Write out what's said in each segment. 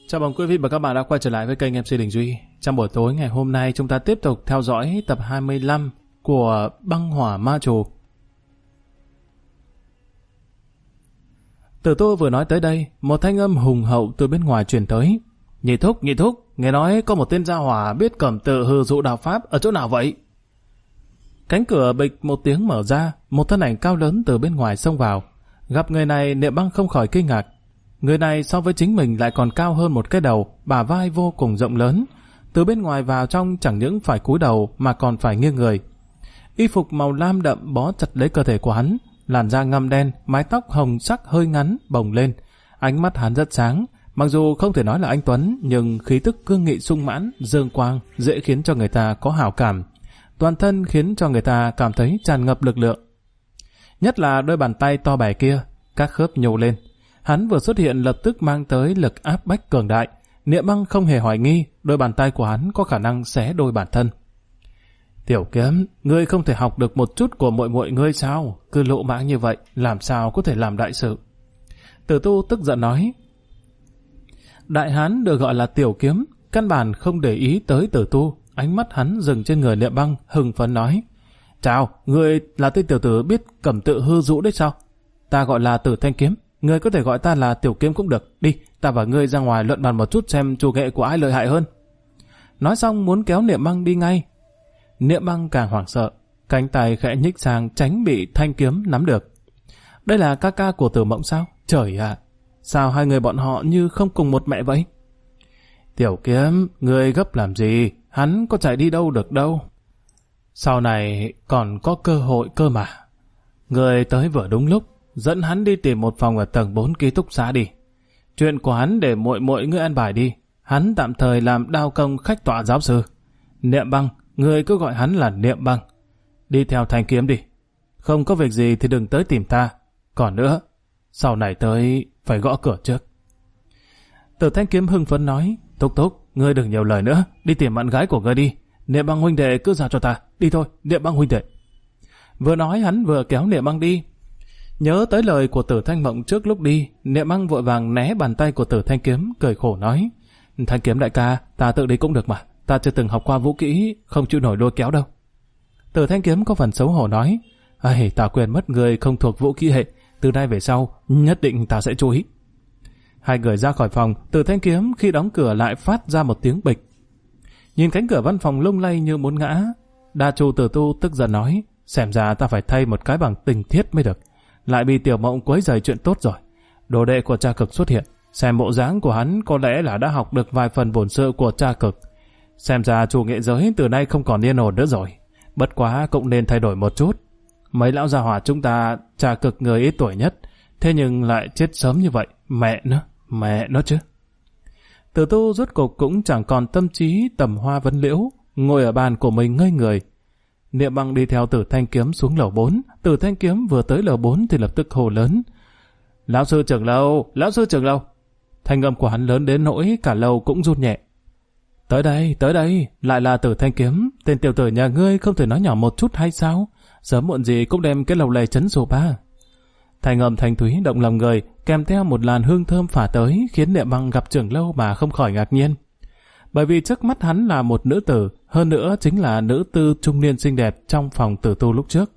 Chào mừng quý vị và các bạn đã quay trở lại với kênh MC Đình Duy. Trong buổi tối ngày hôm nay chúng ta tiếp tục theo dõi tập 25 của Băng Hỏa Ma Trù. Tử Tu vừa nói tới đây, một thanh âm hùng hậu từ bên ngoài truyền tới. Nhị thúc, nghe nói có một tên gia hỏa biết cẩm tự hư dụ đạo pháp ở chỗ nào vậy? Cánh cửa bịch một tiếng mở ra, một thân ảnh cao lớn từ bên ngoài xông vào. Gặp người này, Niệm Băng không khỏi kinh ngạc. Người này so với chính mình lại còn cao hơn một cái đầu, bả vai vô cùng rộng lớn. Từ bên ngoài vào trong chẳng những phải cúi đầu mà còn phải nghiêng người. Y phục màu lam đậm bó chặt lấy cơ thể của hắn, làn da ngăm đen, mái tóc hồng sắc hơi ngắn bồng lên. Ánh mắt hắn rất sáng, mặc dù không thể nói là anh tuấn, nhưng khí tức cương nghị sung mãn, dương quang, dễ khiến cho người ta có hảo cảm. Toàn thân khiến cho người ta cảm thấy tràn ngập lực lượng. Nhất là đôi bàn tay to bè kia, các khớp nhô lên. Hắn vừa xuất hiện lập tức mang tới lực áp bách cường đại. Niệm Băng không hề hoài nghi, đôi bàn tay của hắn có khả năng xé đôi bản thân. Tiểu Kiếm, ngươi không thể học được một chút của muội muội ngươi sao? Cứ lộ mãng như vậy, làm sao có thể làm đại sự? Tử Tu tức giận nói. Đại hán được gọi là Tiểu Kiếm, căn bản không để ý tới Tử Tu. Ánh mắt hắn dừng trên người Niệm Băng, hưng phấn nói. Chào, ngươi là tên tiểu tử biết cẩm tự hư dụ đấy sao? Ta gọi là Tử Thanh Kiếm. Ngươi có thể gọi ta là Tiểu Kiếm cũng được. Đi, ta và ngươi ra ngoài luận bàn một chút xem chủ nghệ của ai lợi hại hơn. Nói xong muốn kéo Niệm Băng đi ngay. Niệm Băng càng hoảng sợ, cánh tay khẽ nhích sang tránh bị Thanh Kiếm nắm được. Đây là ca ca của Tử Mộng sao? Trời ạ, sao hai người bọn họ như không cùng một mẹ vậy? Tiểu Kiếm, ngươi gấp làm gì? Hắn có chạy đi đâu được đâu. Sau này còn có cơ hội cơ mà. Ngươi tới vừa đúng lúc, dẫn hắn đi tìm một phòng ở tầng 4 ký túc xá đi. Chuyện của hắn để muội muội ngươi an bài đi. Hắn tạm thời làm đao công khách tọa giáo sư. Niệm Băng, ngươi cứ gọi hắn là Niệm Băng. Đi theo Thanh Kiếm đi. Không có việc gì thì đừng tới tìm ta. Còn nữa, sau này tới phải gõ cửa trước. Tử Thanh Kiếm hưng phấn nói. Thúc, ngươi đừng nhiều lời nữa. Đi tìm bạn gái của ngươi đi. Niệm Băng huynh đệ cứ giao cho ta. Đi thôi, Niệm Băng huynh đệ. Vừa nói hắn vừa kéo Niệm Băng đi. Nhớ tới lời của Tử Thanh Mộng trước lúc đi, Niệm Băng vội vàng né bàn tay của Tử Thanh Kiếm, cười khổ nói. Thanh Kiếm đại ca, ta tự đi cũng được mà. Ta chưa từng học qua vũ kỹ, không chịu nổi lôi kéo đâu. Tử Thanh Kiếm có phần xấu hổ nói. Ta quên mất người không thuộc vũ kỹ hệ. Từ nay về sau, nhất định ta sẽ chú ý. Hai người ra khỏi phòng, Tử Thanh Kiếm khi đóng cửa lại phát ra một tiếng bịch. Nhìn cánh cửa văn phòng lung lay như muốn ngã, Đa Chu Tử Tu tức giận nói. Xem ra ta phải thay một cái bằng tình thiết mới được. Lại bị Tiểu Mộng quấy rầy chuyện tốt rồi. Đồ đệ của Cha Cực xuất hiện. Xem bộ dáng của hắn có lẽ là đã học được vài phần bổn sự của Cha Cực. Xem ra chủ nghệ giới từ nay không còn yên ổn nữa rồi. Bất quá cũng nên thay đổi một chút. Mấy lão gia hỏa chúng ta, Cha Cực người ít tuổi nhất, thế nhưng lại chết sớm như vậy. Mẹ nó chứ. Tử Tu rốt cục cũng chẳng còn tâm trí tầm hoa vấn liễu, ngồi ở bàn của mình ngây người. Niệm Băng đi theo Tử Thanh Kiếm xuống lầu 4. Tử Thanh Kiếm vừa tới lầu 4 thì lập tức hô lớn. Lão sư trưởng lầu. Thanh âm của hắn lớn đến nỗi cả lầu cũng run nhẹ. Tới đây, lại là Tử Thanh Kiếm. Tên tiểu tử nhà ngươi không thể nói nhỏ một chút hay sao? Sớm muộn gì cũng đem cái lầu này chấn sụp ba. Thanh âm thanh thúy động lòng người, kèm theo một làn hương thơm phả tới, khiến Niệm Băng gặp trưởng lâu mà không khỏi ngạc nhiên. Bởi vì trước mắt hắn là một nữ tử, hơn nữa chính là nữ tư trung niên xinh đẹp trong phòng Tử Tu lúc trước.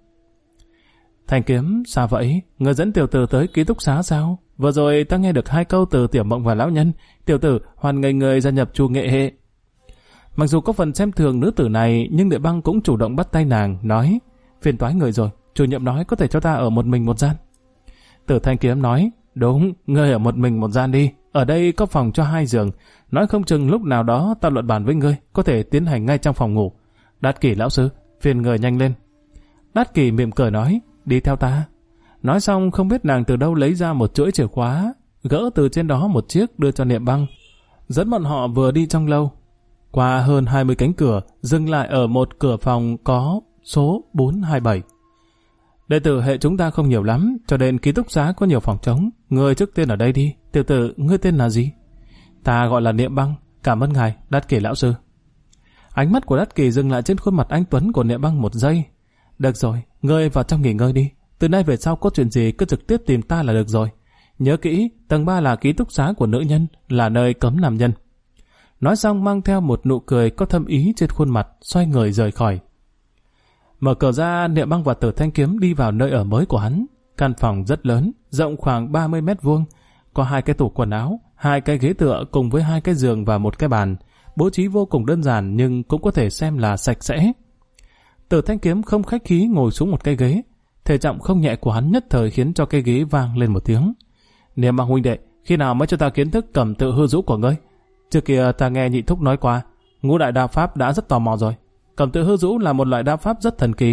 Thanh Kiếm, sao vậy? Người dẫn tiểu tử tới ký túc xá sao? Vừa rồi ta nghe được 2 câu từ Tiểu Mộng và lão nhân. Tiểu tử hoan nghênh người gia nhập chu nghệ hệ. Mặc dù có phần xem thường nữ tử này, nhưng Niệm Băng cũng chủ động bắt tay nàng, nói. Phiền toái người rồi, chủ nhiệm nói có thể cho ta ở một mình một gian. Tử Thanh Kiếm nói. Đúng, ngươi ở một mình một gian đi. Ở đây có phòng cho 2 giường. Nói không chừng lúc nào đó ta luận bàn với ngươi, có thể tiến hành ngay trong phòng ngủ. Đát Kỷ lão sư, phiền người nhanh lên. Đát Kỷ mỉm cười nói. Đi theo ta. Nói xong không biết nàng từ đâu lấy ra một chuỗi chìa khóa, gỡ từ trên đó một chiếc đưa cho Niệm Băng. Dẫn bọn họ vừa đi trong lâu. Qua hơn 20 cánh cửa, dừng lại ở một cửa phòng có số 427. Đệ tử hệ chúng ta không nhiều lắm, cho nên ký túc xá có nhiều phòng trống. Ngươi trước tiên ở đây đi. Tiểu tử, ngươi tên là gì? Ta gọi là Niệm Băng. Cảm ơn ngài, Đát Kỷ lão sư. Ánh mắt của Đát Kỷ dừng lại trên khuôn mặt anh tuấn của Niệm Băng một giây. Được rồi, ngươi vào trong nghỉ ngơi đi. Từ nay về sau có chuyện gì cứ trực tiếp tìm ta là được rồi. Nhớ kỹ, tầng 3 là ký túc xá của nữ nhân, là nơi cấm nam nhân. Nói xong mang theo một nụ cười có thâm ý trên khuôn mặt, xoay người rời khỏi. Mở cửa ra, Niệm Băng và Tử Thanh Kiếm đi vào nơi ở mới của hắn. Căn phòng rất lớn, rộng khoảng 30 mét vuông, có 2 cái tủ quần áo, 2 cái ghế tựa cùng với 2 cái giường và 1 cái bàn. Bố trí vô cùng đơn giản nhưng cũng có thể xem là sạch sẽ. Tử Thanh Kiếm không khách khí ngồi xuống một cái ghế. Thể trọng không nhẹ của hắn nhất thời khiến cho cái ghế vang lên một tiếng. Niệm Băng huynh đệ, khi nào mới cho ta kiến thức cầm tự hư rũ của ngươi? Trước kia ta nghe nhị thúc nói qua, ngũ đại đao pháp đã rất tò mò rồi. Cầm tự hư rũ là một loại đao pháp rất thần kỳ.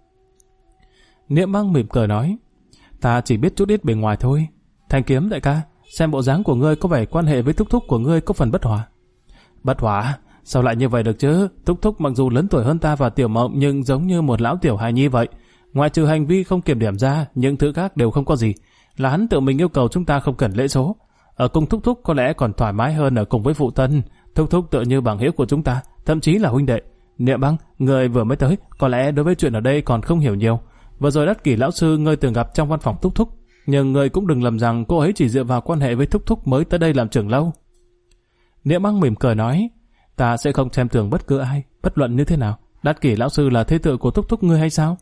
Niệm Băng mỉm cười nói, ta chỉ biết chút ít bề ngoài thôi. Thanh Kiếm đại ca, xem bộ dáng của ngươi có vẻ quan hệ với thúc thúc của ngươi có phần bất hòa. Bất hòa? Sao lại như vậy được chứ? Thúc thúc mặc dù lớn tuổi hơn ta và Tiểu Mộng nhưng giống như một lão tiểu hài nhi vậy. Ngoài trừ hành vi không kiểm điểm ra, những thứ khác đều không có gì. Là hắn tự mình yêu cầu chúng ta không cần lễ số. Ở cùng thúc thúc có lẽ còn thoải mái hơn ở cùng với phụ thân. Thúc thúc tựa như bằng hữu của chúng ta, thậm chí là huynh đệ. Niệm Băng, người vừa mới tới, có lẽ đối với chuyện ở đây còn không hiểu nhiều. Vừa rồi Đắc Kỷ lão sư ngươi từng gặp trong văn phòng thúc thúc, nhưng ngươi cũng đừng lầm rằng cô ấy chỉ dựa vào quan hệ với thúc thúc mới tới đây làm trưởng lâu. Niệm Băng mỉm cười nói, ta sẽ không xem thường bất cứ ai, bất luận như thế nào. Đắc Kỷ lão sư là thế tử của thúc thúc ngươi hay sao?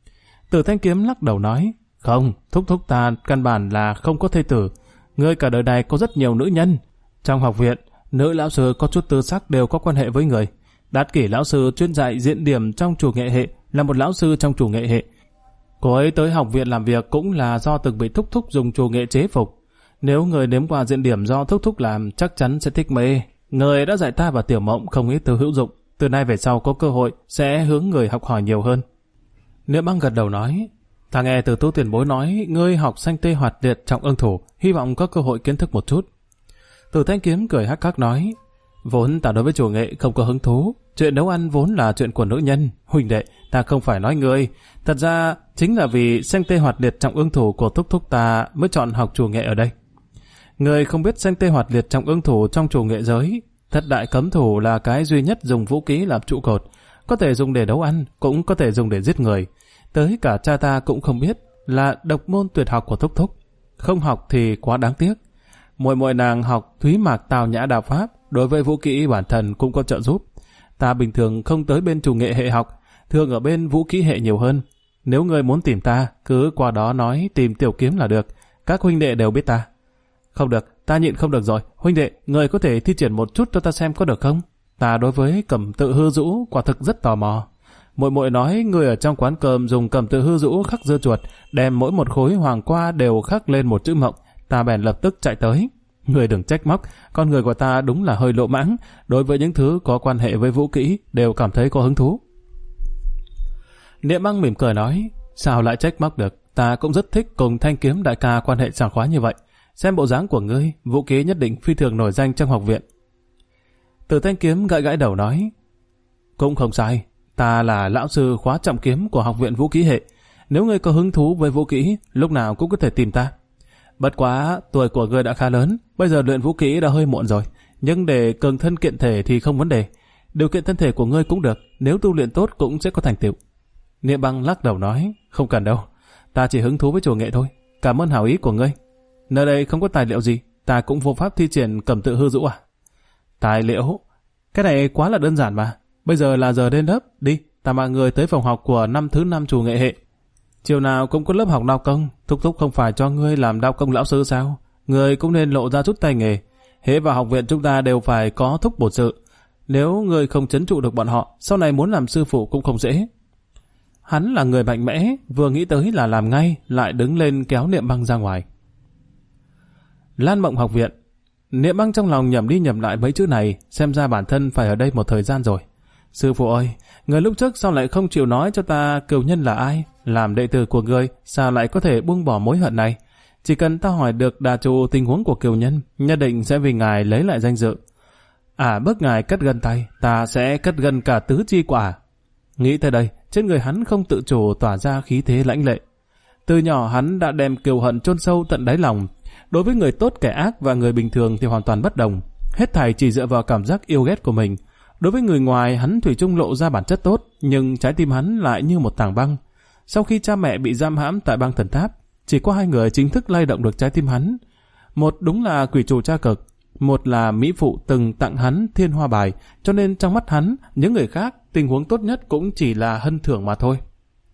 Tử Thanh Kiếm lắc đầu nói, không, thúc thúc ta căn bản là không có thê tử. Ngươi cả đời này có rất nhiều nữ nhân. Trong học viện, nữ lão sư có chút tư sắc đều có quan hệ với người. Đát Kỷ lão sư chuyên dạy diễn điểm trong chủ nghệ hệ, là một lão sư trong chủ nghệ hệ. Cô ấy tới học viện làm việc cũng là do từng bị thúc thúc dùng chủ nghệ chế phục. Nếu người nếm qua diễn điểm do thúc thúc làm chắc chắn sẽ thích mê. Người đã dạy ta và Tiểu Mộng không ít từ hữu dụng. Từ nay về sau có cơ hội sẽ hướng người học hỏi nhiều hơn. Niệm Băng gật đầu nói, ta nghe từ Tu tiền bối nói ngươi học sanh tê hoạt liệt trọng ưng thủ, hy vọng có cơ hội kiến thức một chút. Tử Thanh Kiếm cười hắc hắc nói, vốn ta đối với chủ nghệ không có hứng thú, chuyện nấu ăn vốn là chuyện của nữ nhân. Huynh đệ, ta không phải nói ngươi, thật ra chính là vì sanh tê hoạt liệt trọng ưng thủ của thúc thúc ta mới chọn học chủ nghệ ở đây. Người không biết sanh tê hoạt liệt trọng ưng thủ trong chủ nghệ giới, thất đại cấm thủ là cái duy nhất dùng vũ khí làm trụ cột, có thể dùng để nấu ăn, cũng có thể dùng để giết người. Tới cả cha ta cũng không biết, là độc môn tuyệt học của thúc thúc. Không học thì quá đáng tiếc. Muội muội nàng học Thúy Mạc Tào Nhã đạo pháp, đối với vũ kỹ bản thân cũng có trợ giúp. Ta bình thường không tới bên chủ nghệ hệ học, thường ở bên vũ kỹ hệ nhiều hơn. Nếu ngươi muốn tìm ta, cứ qua đó nói tìm Tiểu Kiếm là được. Các huynh đệ đều biết ta. Không được, ta nhịn không được rồi. Huynh đệ, ngươi có thể thi triển một chút cho ta xem có được không? Ta đối với cầm tự hư rũ quả thực rất tò mò. Muội muội nói người ở trong quán cơm dùng cầm tự hư rũ khắc dưa chuột, đem mỗi một khối hoàng qua đều khắc lên một chữ Mộng. Ta bèn lập tức chạy tới. Người đừng trách móc, con người của ta đúng là hơi lộ mãng, đối với những thứ có quan hệ với vũ kỹ đều cảm thấy có hứng thú. Niệm Băng mỉm cười nói, sao lại trách móc được, ta cũng rất thích cùng Thanh Kiếm đại ca quan hệ sảng khoái như vậy. Xem bộ dáng của ngươi, vũ kỹ nhất định phi thường nổi danh trong học viện. Tử Thanh Kiếm gãi gãi đầu nói, cũng không sai, ta là lão sư khóa trọng kiếm của học viện vũ kỹ hệ. Nếu ngươi có hứng thú với vũ kỹ, lúc nào cũng có thể tìm ta. Bất quá, tuổi của ngươi đã khá lớn, bây giờ luyện vũ kỹ đã hơi muộn rồi, nhưng để cường thân kiện thể thì không vấn đề. Điều kiện thân thể của ngươi cũng được, nếu tu luyện tốt cũng sẽ có thành tựu. Niệm Băng lắc đầu nói, không cần đâu, ta chỉ hứng thú với chủ nghệ thôi. Cảm ơn hảo ý của ngươi. Nơi đây không có tài liệu gì, ta cũng vô pháp thi triển cầm tự hư rũ à? Tài liệu? Cái này quá là đơn giản mà. Bây giờ là giờ lên lớp, đi, ta mang người tới phòng học của năm thứ 5 chủ nghệ hệ. Chiều nào cũng có lớp học đao công, thúc thúc không phải cho ngươi làm đao công lão sư sao? Ngươi cũng nên lộ ra chút tay nghề. Hễ vào học viện chúng ta đều phải có thúc bổn sự. Nếu ngươi không trấn trụ được bọn họ, sau này muốn làm sư phụ cũng không dễ. Hắn là người mạnh mẽ, vừa nghĩ tới là làm ngay, lại đứng lên kéo Niệm Băng ra ngoài. Lan Mộng học viện. Niệm Băng trong lòng nhẩm đi nhẩm lại mấy chữ này, xem ra bản thân phải ở đây một thời gian rồi. Sư phụ ơi, người lúc trước sao lại không chịu nói cho ta cửu nhân là ai? Làm đệ tử của người, sao lại có thể buông bỏ mối hận này? Chỉ cần ta hỏi được đà chủ tình huống của cửu nhân, nhất định sẽ vì ngài lấy lại danh dự. Bức ngài cất gân tay, ta sẽ cất gân cả tứ chi quả. Nghĩ tới đây, trên người hắn không tự chủ tỏa ra khí thế lãnh lệ. Từ nhỏ hắn đã đem cừu hận chôn sâu tận đáy lòng. Đối với người tốt kẻ ác và người bình thường thì hoàn toàn bất đồng. Hết thảy chỉ dựa vào cảm giác yêu ghét của mình. Đối với người ngoài hắn thủy chung lộ ra bản chất tốt, nhưng trái tim hắn lại như một tảng băng. Sau khi cha mẹ bị giam hãm tại băng thần tháp, chỉ có 2 người chính thức lay động được trái tim hắn. Một đúng là quỷ chủ cha cực, một là mỹ phụ từng tặng hắn thiên hoa bài, cho nên trong mắt hắn, những người khác, tình huống tốt nhất cũng chỉ là hân thưởng mà thôi.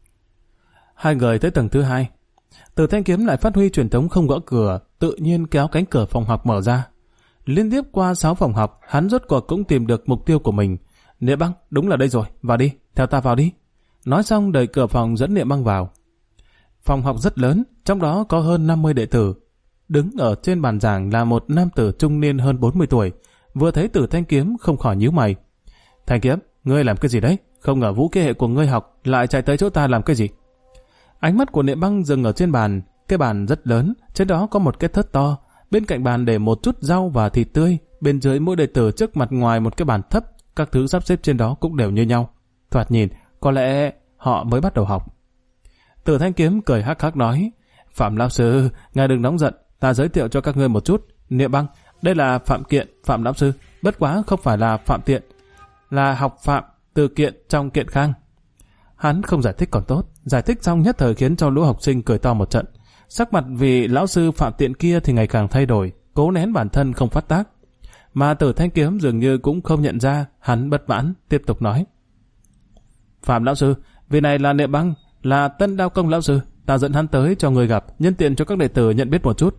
Hai người tới tầng thứ 2. Từ Thanh Kiếm lại phát huy truyền thống không gõ cửa, tự nhiên kéo cánh cửa phòng học mở ra. Liên tiếp qua 6 phòng học, hắn rốt cuộc cũng tìm được mục tiêu của mình. Niệm Băng, đúng là đây rồi, vào đi, theo ta vào đi. Nói xong đẩy cửa phòng dẫn Niệm Băng vào. Phòng học rất lớn, trong đó có hơn 50 đệ tử. Đứng ở trên bàn giảng là một nam tử trung niên hơn 40 tuổi. Vừa thấy Từ Thanh Kiếm không khỏi nhíu mày. Thanh Kiếm, ngươi làm cái gì đấy? Không ngờ vũ kế hệ của ngươi học lại chạy tới chỗ ta làm cái gì? Ánh mắt của Niệm Băng dừng ở trên bàn. Cái bàn rất lớn, trên đó có một cái thớt to. Bên cạnh bàn để một chút rau và thịt tươi. Bên dưới mỗi đệ tử trước mặt ngoài một cái bàn thấp. Các thứ sắp xếp trên đó cũng đều như nhau. Thoạt nhìn, có lẽ họ mới bắt đầu học. Từ Thanh Kiếm cười hắc hắc nói, Phạm lão sư, ngài đừng nóng giận, ta giới thiệu cho các ngươi một chút. Niệm Băng, đây là Phạm Kiện, Phạm lão sư, bất quá không phải là Phạm Tiện, là học Phạm, từ Kiện trong Kiện Khang. Hắn không giải thích còn tốt, giải thích xong nhất thời khiến cho lũ học sinh cười to một trận. Sắc mặt vì lão sư Phạm Tiện kia thì ngày càng thay đổi, cố nén bản thân không phát tác. Mà Từ Thanh Kiếm dường như cũng không nhận ra, hắn bất mãn, tiếp tục nói. Phạm lão sư, vị này là Niệm Băng, là Tân Đao Công lão sư, ta dẫn hắn tới cho người gặp, nhân tiện cho các đệ tử nhận biết một chút.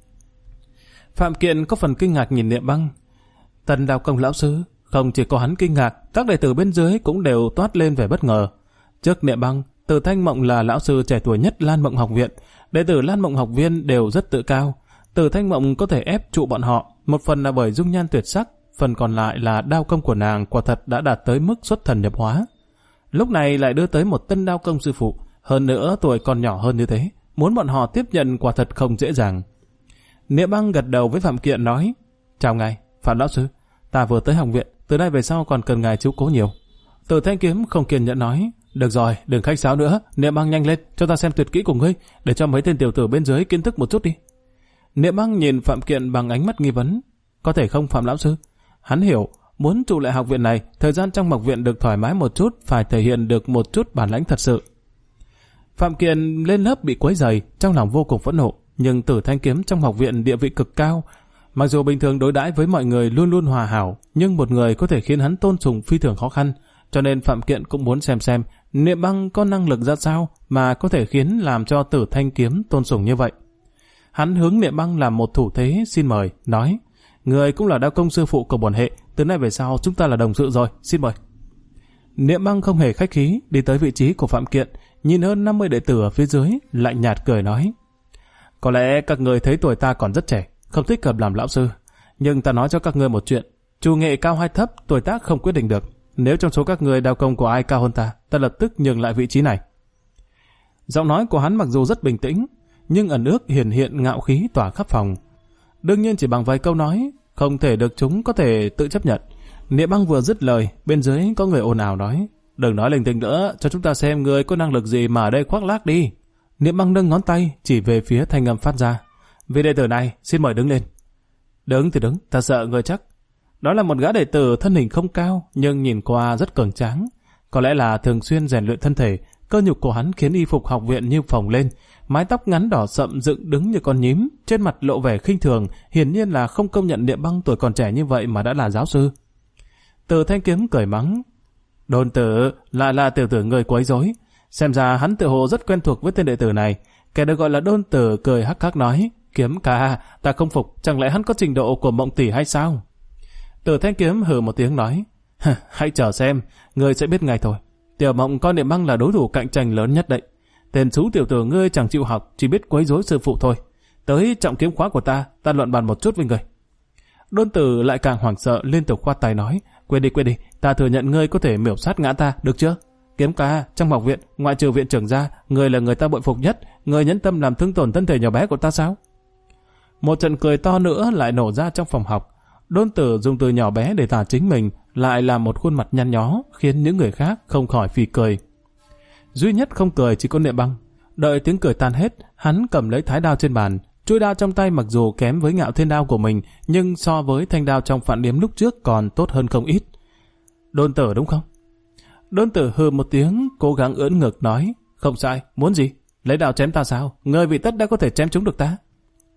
Phạm Kiện có phần kinh ngạc nhìn Niệm Băng. Tân Đao Công lão sư, không chỉ có hắn kinh ngạc, các đệ tử bên dưới cũng đều toát lên vẻ bất ngờ. Trước Niệm Băng, Từ Thanh Mộng là lão sư trẻ tuổi nhất Lan Mộng học viện, đệ tử Lan Mộng học viên đều rất tự cao. Từ Thanh Mộng có thể ép trụ bọn họ, một phần là bởi dung nhan tuyệt sắc, phần còn lại là đao công của nàng quả thật đã đạt tới mức xuất thần nhập hóa. Lúc này lại đưa tới một tân đao công sư phụ, hơn nữa tuổi còn nhỏ hơn như thế, muốn bọn họ tiếp nhận quả thật không dễ dàng. Niệm Băng gật đầu với Phạm Kiện nói, chào ngài, Phạm lão sư, ta vừa tới học viện, từ nay về sau còn cần ngài chiếu cố nhiều. Từ Thanh Kiếm không kiên nhẫn nói, được rồi, đừng khách sáo nữa, Niệm Băng nhanh lên, cho ta xem tuyệt kỹ của ngươi, để cho mấy tên tiểu tử bên dưới kiến thức một chút đi. Niệm Băng nhìn Phạm Kiện bằng ánh mắt nghi vấn, có thể không Phạm lão sư? Hắn hiểu, muốn trụ lại học viện này, thời gian trong học viện được thoải mái một chút, phải thể hiện được một chút bản lãnh thật sự. Phạm Kiện lên lớp bị quấy rầy, trong lòng vô cùng phẫn nộ, nhưng Từ Thanh Kiếm trong học viện địa vị cực cao, mặc dù bình thường đối đãi với mọi người luôn luôn hòa hảo, nhưng một người có thể khiến hắn tôn sùng phi thường khó khăn, cho nên Phạm Kiện cũng muốn xem Niệm Băng có năng lực ra sao mà có thể khiến làm cho Từ Thanh Kiếm tôn sùng như vậy. Hắn hướng Niệm Băng làm một thủ thế xin mời, nói, người cũng là đao công sư phụ của bổn hệ, từ nay về sau chúng ta là đồng sự rồi, xin mời. Niệm Băng không hề khách khí, đi tới vị trí của Phạm Kiện, nhìn hơn 50 đệ tử ở phía dưới, lạnh nhạt cười nói, có lẽ các người thấy tuổi ta còn rất trẻ, không thích hợp làm lão sư, nhưng ta nói cho các ngươi một chuyện, chủ nghệ cao hay thấp, tuổi tác không quyết định được. Nếu trong số các người đao công của ai cao hơn ta, ta lập tức nhường lại vị trí này. Giọng nói của hắn mặc dù rất bình tĩnh, nhưng ẩn ước hiển hiện ngạo khí tỏa khắp phòng. Đương nhiên chỉ bằng vài câu nói, không thể được chúng có thể tự chấp nhận. Niệm Băng vừa dứt lời, bên dưới có người ồn ào nói, đừng nói linh tinh nữa, cho chúng ta xem người có năng lực gì mà ở đây khoác lác đi. Niệm Băng nâng ngón tay chỉ về phía thanh âm phát ra, vị đệ tử này xin mời đứng lên. Đứng thì đứng, ta sợ người chắc. Đó là một gã đệ tử thân hình không cao, nhưng nhìn qua rất cường tráng. Có lẽ là thường xuyên rèn luyện thân thể, cơ nhục của hắn khiến y phục học viện như phồng lên, mái tóc ngắn đỏ sậm dựng đứng như con nhím, trên mặt lộ vẻ khinh thường, hiển nhiên là không công nhận Niệm Băng tuổi còn trẻ như vậy mà đã là giáo sư. Từ Thanh Kiếm cười mắng, Đôn tử, lại là tiểu tử người quấy rối. Xem ra hắn tự hồ rất quen thuộc với tên đệ tử này. Kẻ được gọi là Đôn tử cười hắc hắc nói, Kiếm ca, ta không phục, chẳng lẽ hắn có trình độ của Mộng tỷ hay sao? Từ Thanh Kiếm hừ một tiếng nói, hãy chờ xem, ngươi sẽ biết ngay thôi. Tiểu Mộng coi Niệm Băng là đối thủ cạnh tranh lớn nhất đấy. Tên xú tiểu tử ngươi chẳng chịu học, chỉ biết quấy rối sư phụ thôi. Tới trọng kiếm khóa của ta luận bàn một chút với ngươi. Đôn tử lại càng hoảng sợ, liên tục khoát tay nói, quên đi, ta thừa nhận ngươi có thể miểu sát ngã ta, được chưa? Kiếm ca, trong học viện, ngoại trừ viện trưởng ra, ngươi là người ta bội phục nhất, ngươi nhẫn tâm làm thương tổn thân thể nhỏ bé của ta sao? Một trận cười to nữa lại nổ ra trong phòng học. Đôn tử dùng từ nhỏ bé để tả chính mình, lại là một khuôn mặt nhăn nhó, khiến những người khác không khỏi phì cười. Duy nhất không cười chỉ có Niệm Băng. Đợi tiếng cười tan hết, hắn cầm lấy thái đao trên bàn. Chuôi đao trong tay mặc dù kém với Ngạo Thiên đao của mình, nhưng so với thanh đao trong Phạn Điếm lúc trước còn tốt hơn không ít. Đôn tử đúng không? Đôn tử hừ một tiếng, cố gắng ưỡn ngực nói, không sai, muốn gì? Lấy đao chém ta sao? Người vị tất đã có thể chém trúng được ta.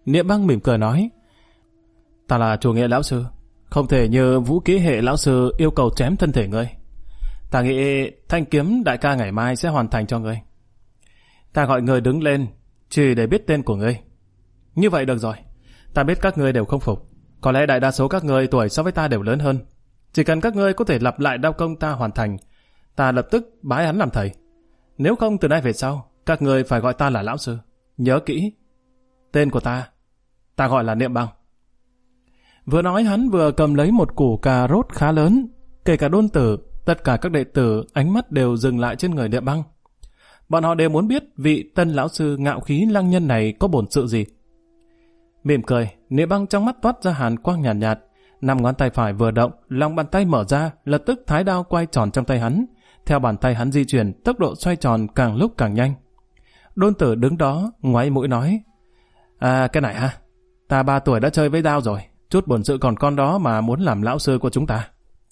Niệm Băng mỉm cười nói, ta là chủ nghệ lão sư, không thể như vũ kỹ hệ lão sư yêu cầu chém thân thể ngươi. Ta nghĩ thanh kiếm đại ca ngày mai sẽ hoàn thành cho ngươi. Ta gọi người đứng lên chỉ để biết tên của ngươi. Như vậy được rồi, ta biết các ngươi đều không phục. Có lẽ đại đa số các ngươi tuổi so với ta đều lớn hơn. Chỉ cần các ngươi có thể lặp lại đao công ta hoàn thành, ta lập tức bái hắn làm thầy. Nếu không từ nay về sau, các ngươi phải gọi ta là lão sư. Nhớ kỹ, tên của ta gọi là Niệm Băng. Vừa nói hắn vừa cầm lấy một củ cà rốt khá lớn. Kể cả Đôn Tử, tất cả các đệ tử ánh mắt đều dừng lại trên người Niệm Băng. Bọn họ đều muốn biết vị tân lão sư ngạo khí lăng nhân này có bổn sự gì. Mỉm cười, Niệm Băng trong mắt toát ra hàn quang nhàn nhạt, năm ngón tay phải vừa động, lòng bàn tay mở ra, lập tức thái đao quay tròn trong tay hắn. Theo bàn tay hắn di chuyển, tốc độ xoay tròn càng lúc càng nhanh. Đôn Tử đứng đó, ngoáy mũi nói, cái này ha, ta 3 tuổi đã chơi với đao rồi, chút bổn sự còn con đó mà muốn làm lão sư của chúng ta.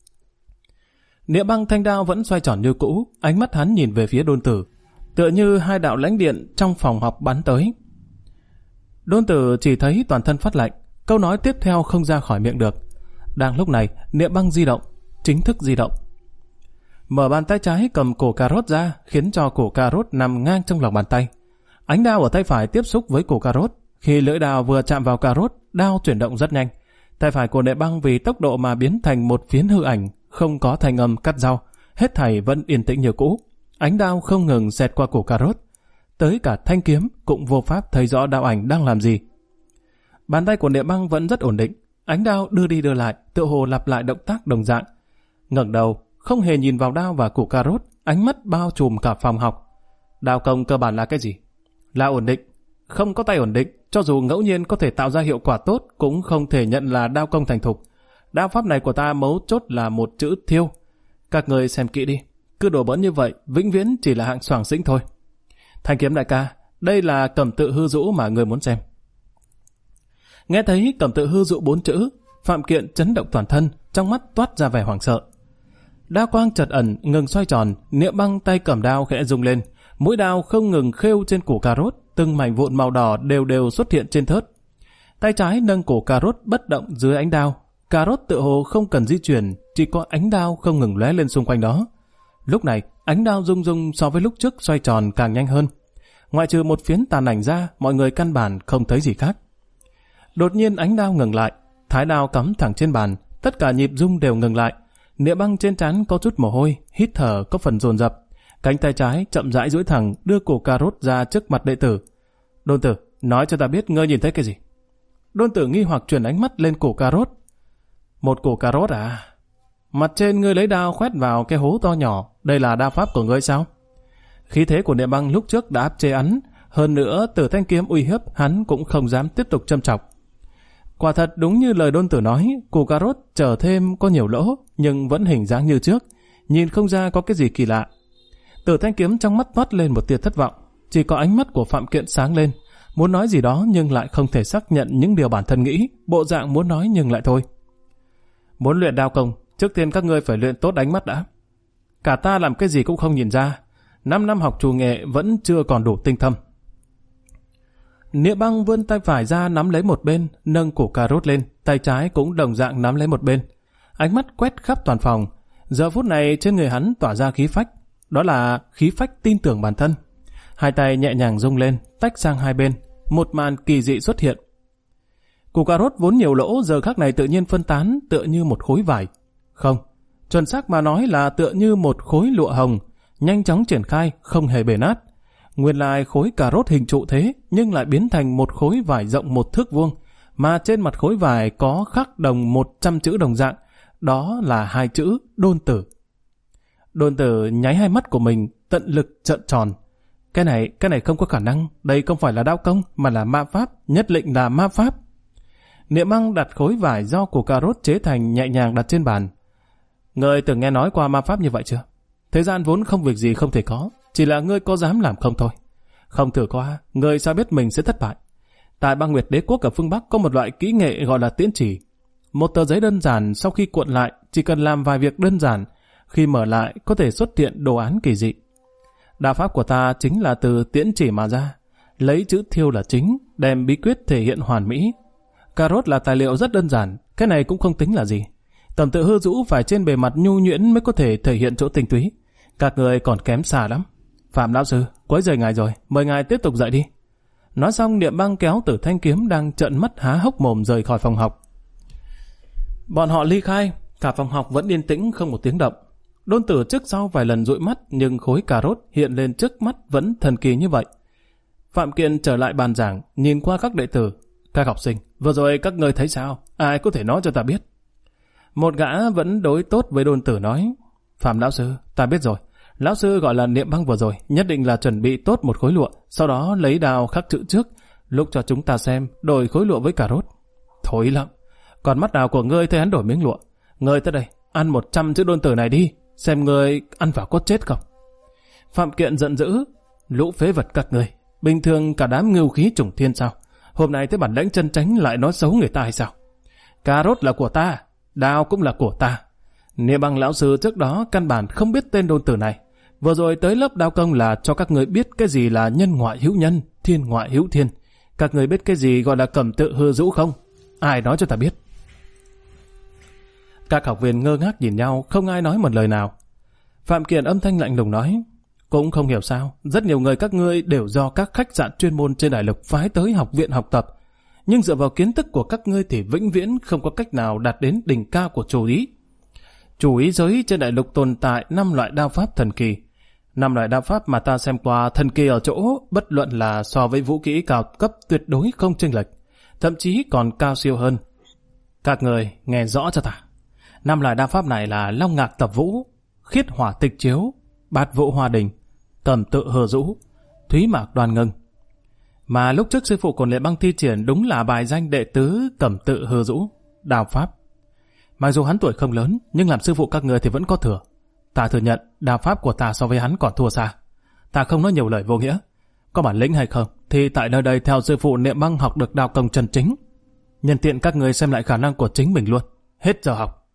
Niệm Băng thanh đao vẫn xoay tròn như cũ, ánh mắt hắn nhìn về phía Đôn Tử, tựa như hai đạo lãnh điện trong phòng họp bắn tới. Đôn Tử chỉ thấy toàn thân phát lạnh, câu nói tiếp theo không ra khỏi miệng được. Đang lúc này, Niệm Băng di động, chính thức di động. Mở bàn tay trái cầm củ cà rốt ra, khiến cho củ cà rốt nằm ngang trong lòng bàn tay. Ánh đao ở tay phải tiếp xúc với củ cà rốt. Khi lưỡi đao vừa chạm vào cà rốt, đao chuyển động rất nhanh. Tay phải của Niệm Băng vì tốc độ mà biến thành một phiến hư ảnh, không có thanh âm cắt dao, hết thảy vẫn yên tĩnh như cũ. Ánh đao không ngừng xẹt qua củ cà rốt, tới cả thanh kiếm cũng vô pháp thấy rõ đạo ảnh đang làm gì. Bàn tay của Niệm Băng vẫn rất ổn định, ánh đao đưa đi đưa lại, tựa hồ lặp lại động tác đồng dạng. Ngẩng đầu, không hề nhìn vào đao và củ cà rốt, ánh mắt bao trùm cả phòng học. Đao công cơ bản là cái gì? Là ổn định. Không có tay ổn định, cho dù ngẫu nhiên có thể tạo ra hiệu quả tốt, cũng không thể nhận là đao công thành thục. Đao pháp này của ta mấu chốt là một chữ thiêu. Các người xem kỹ đi, cứ đổ bỡn như vậy, vĩnh viễn chỉ là hạng xoàng xĩnh thôi. Thanh kiếm đại ca, đây là Cẩm Tự Hư Dũ mà người muốn xem. Nghe thấy Cẩm Tự Hư Dũ 4 chữ, Phạm Kiện chấn động toàn thân, trong mắt toát ra vẻ hoảng sợ. Đao quang chợt ẩn, ngừng xoay tròn, Niệm Băng tay cầm đao khẽ rung lên, mũi đao không ngừng khêu trên củ cà rốt, từng mảnh vụn màu đỏ đều đều xuất hiện trên thớt. Tay trái nâng củ cà rốt bất động dưới ánh đao, cà rốt tựa hồ không cần di chuyển, chỉ có ánh đao không ngừng lóe lên xung quanh đó. Lúc này, ánh đao rung rung so với lúc trước xoay tròn càng nhanh hơn. Ngoại trừ một phiến tàn ảnh ra, mọi người căn bản không thấy gì khác. Đột nhiên ánh đao ngừng lại, thái đao cắm thẳng trên bàn, tất cả nhịp rung đều ngừng lại. Niệm Băng trên trán có chút mồ hôi, hít thở có phần dồn dập. Cánh tay trái chậm rãi duỗi thẳng, đưa củ cà rốt ra trước mặt đệ tử. Đôn Tử, nói cho ta biết ngươi nhìn thấy cái gì? Đôn Tử nghi hoặc chuyển ánh mắt lên củ cà rốt. Một củ cà rốt à? Mặt trên ngươi lấy đao khoét vào cái hố to nhỏ, đây là đao pháp của ngươi sao? Khí thế của Niệm Băng lúc trước đã áp chế hắn, hơn nữa từ thanh kiếm uy hiếp hắn cũng không dám tiếp tục châm chọc. Quả thật đúng như lời Đôn Tử nói, củ cà rốt trở thêm có nhiều lỗ, nhưng vẫn hình dáng như trước, nhìn không ra có cái gì kỳ lạ. Từ thanh kiếm trong mắt toát lên một tia thất vọng, chỉ có ánh mắt của Phạm Kiện sáng lên, muốn nói gì đó nhưng lại không thể xác nhận những điều bản thân nghĩ, bộ dạng muốn nói nhưng lại thôi. Muốn luyện đao công, trước tiên các ngươi phải luyện tốt ánh mắt đã. Cả ta làm cái gì cũng không nhìn ra, 5 năm học chủ nghệ vẫn chưa còn đủ tinh thâm. Niệm Băng vươn tay phải ra nắm lấy một bên, nâng củ cà rốt lên, tay trái cũng đồng dạng nắm lấy một bên. Ánh mắt quét khắp toàn phòng, giờ phút này trên người hắn tỏa ra khí phách, đó là khí phách tin tưởng bản thân. Hai tay nhẹ nhàng rung lên, tách sang hai bên, một màn kỳ dị xuất hiện. Củ cà rốt vốn nhiều lỗ giờ khắc này tự nhiên phân tán, tựa như một khối vải. Không, chuẩn xác mà nói là tựa như một khối lụa hồng, nhanh chóng triển khai, không hề bể nát. Nguyên lai khối cà rốt hình trụ thế, nhưng lại biến thành một khối vải rộng 1 thước vuông, mà trên mặt khối vải có khắc đồng 100 chữ đồng dạng, đó là 2 chữ Đôn Tử. Đôn Tử nháy hai mắt của mình, tận lực trợn tròn. Cái này không có khả năng, đây không phải là đao công, mà là ma pháp, nhất định là ma pháp. Niệm Băng đặt khối vải do củ cà rốt chế thành nhẹ nhàng đặt trên bàn. Ngươi từng nghe nói qua ma pháp như vậy chưa? Thế gian vốn không việc gì không thể có, chỉ là ngươi có dám làm không thôi. Không thử qua, ngươi sao biết mình sẽ thất bại. Tại Băng Nguyệt Đế Quốc ở phương Bắc có một loại kỹ nghệ gọi là tiễn chỉ. Một tờ giấy đơn giản sau khi cuộn lại, chỉ cần làm vài việc đơn giản, khi mở lại có thể xuất hiện đồ án kỳ dị. Đao pháp của ta chính là từ tiễn chỉ mà ra. lấy chữ thiêu là chính, đem bí quyết thể hiện hoàn mỹ. Cà rốt là tài liệu rất đơn giản, cái này cũng không tính là gì. Cẩm tự hư rũ phải trên bề mặt nhu nhuyễn mới có thể thể hiện chỗ tinh túy. Các người còn kém xa lắm. Phạm lão sư, quấy rầy ngài rồi, mời ngài tiếp tục dạy đi. Nói xong, Niệm Băng kéo Tử Thanh Kiếm đang trợn mắt há hốc mồm rời khỏi phòng học. Bọn họ ly khai, cả phòng học vẫn yên tĩnh không một tiếng động. Đôn Tử trước sau vài lần dụi mắt, nhưng khối cà rốt hiện lên trước mắt vẫn thần kỳ như vậy. Phạm Kiện trở lại bàn giảng, nhìn qua các đệ tử. Các học sinh, vừa rồi các ngươi thấy sao? Ai có thể nói cho ta biết? Một gã vẫn đối tốt với Đôn Tử nói, Phạm lão sư, ta biết rồi. Lão sư gọi là Niệm Băng vừa rồi, nhất định là chuẩn bị tốt một khối lụa, sau đó lấy đào khắc chữ trước, lúc cho chúng ta xem, đổi khối lụa với cà rốt. Thối lắm. Còn mắt nào của ngươi thấy hắn đổi miếng lụa? Ngươi tới đây, ăn 100 chữ Đôn Tử này đi, xem ngươi ăn vào cốt chết không. Phạm Kiện giận dữ, lũ phế vật các ngươi, bình thường cả đám ngưu khí trùng thiên sao? Hôm nay thấy bản lãnh chân tránh lại nói xấu người ta hay sao? Cà rốt là của ta, đào cũng là của ta. Niệm Băng lão sư trước đó căn bản không biết tên Đôn Tử này. Vừa rồi tới lớp đao công là cho các người biết cái gì là nhân ngoại hữu nhân, thiên ngoại hữu thiên. Các người biết cái gì gọi là cẩm tự hư rũ không? Ai nói cho ta biết? Các học viên ngơ ngác nhìn nhau, không ai nói một lời nào. Phạm Kiện âm thanh lạnh lùng nói, cũng không hiểu sao, rất nhiều người các ngươi đều do các khách sạn chuyên môn trên Đại Lục phái tới học viện học tập. Nhưng dựa vào kiến thức của các ngươi thì vĩnh viễn không có cách nào đạt đến đỉnh cao của chủ ý. Chủ ý giới trên Đại Lục tồn tại 5 loại đao pháp thần kỳ. 5 loại đao pháp mà ta xem qua thần kỳ ở chỗ, bất luận là so với vũ kỹ cao cấp tuyệt đối không chênh lệch, thậm chí còn cao siêu hơn. Các người nghe rõ cho ta. 5 loại đao pháp này là Long Ngạc Tập Vũ, Khiết Hỏa Tịch Chiếu, Bát Vũ Hoa Đình, Cẩm tự hư rũ, Thúy Mạc Đoan Ngưng. Mà lúc trước sư phụ Cổn Lệ Băng thi triển đúng là bài danh đệ tứ Cẩm tự hư rũ, đao pháp. Mặc dù hắn tuổi không lớn, nhưng làm sư phụ các người thì vẫn có thừa. Ta thừa nhận, đao pháp của ta so với hắn còn thua xa. Ta không nói nhiều lời vô nghĩa. Có bản lĩnh hay không, thì tại nơi đây theo sư phụ Niệm Băng học được đao công chân chính. Nhân tiện các người xem lại khả năng của chính mình luôn. Hết giờ học.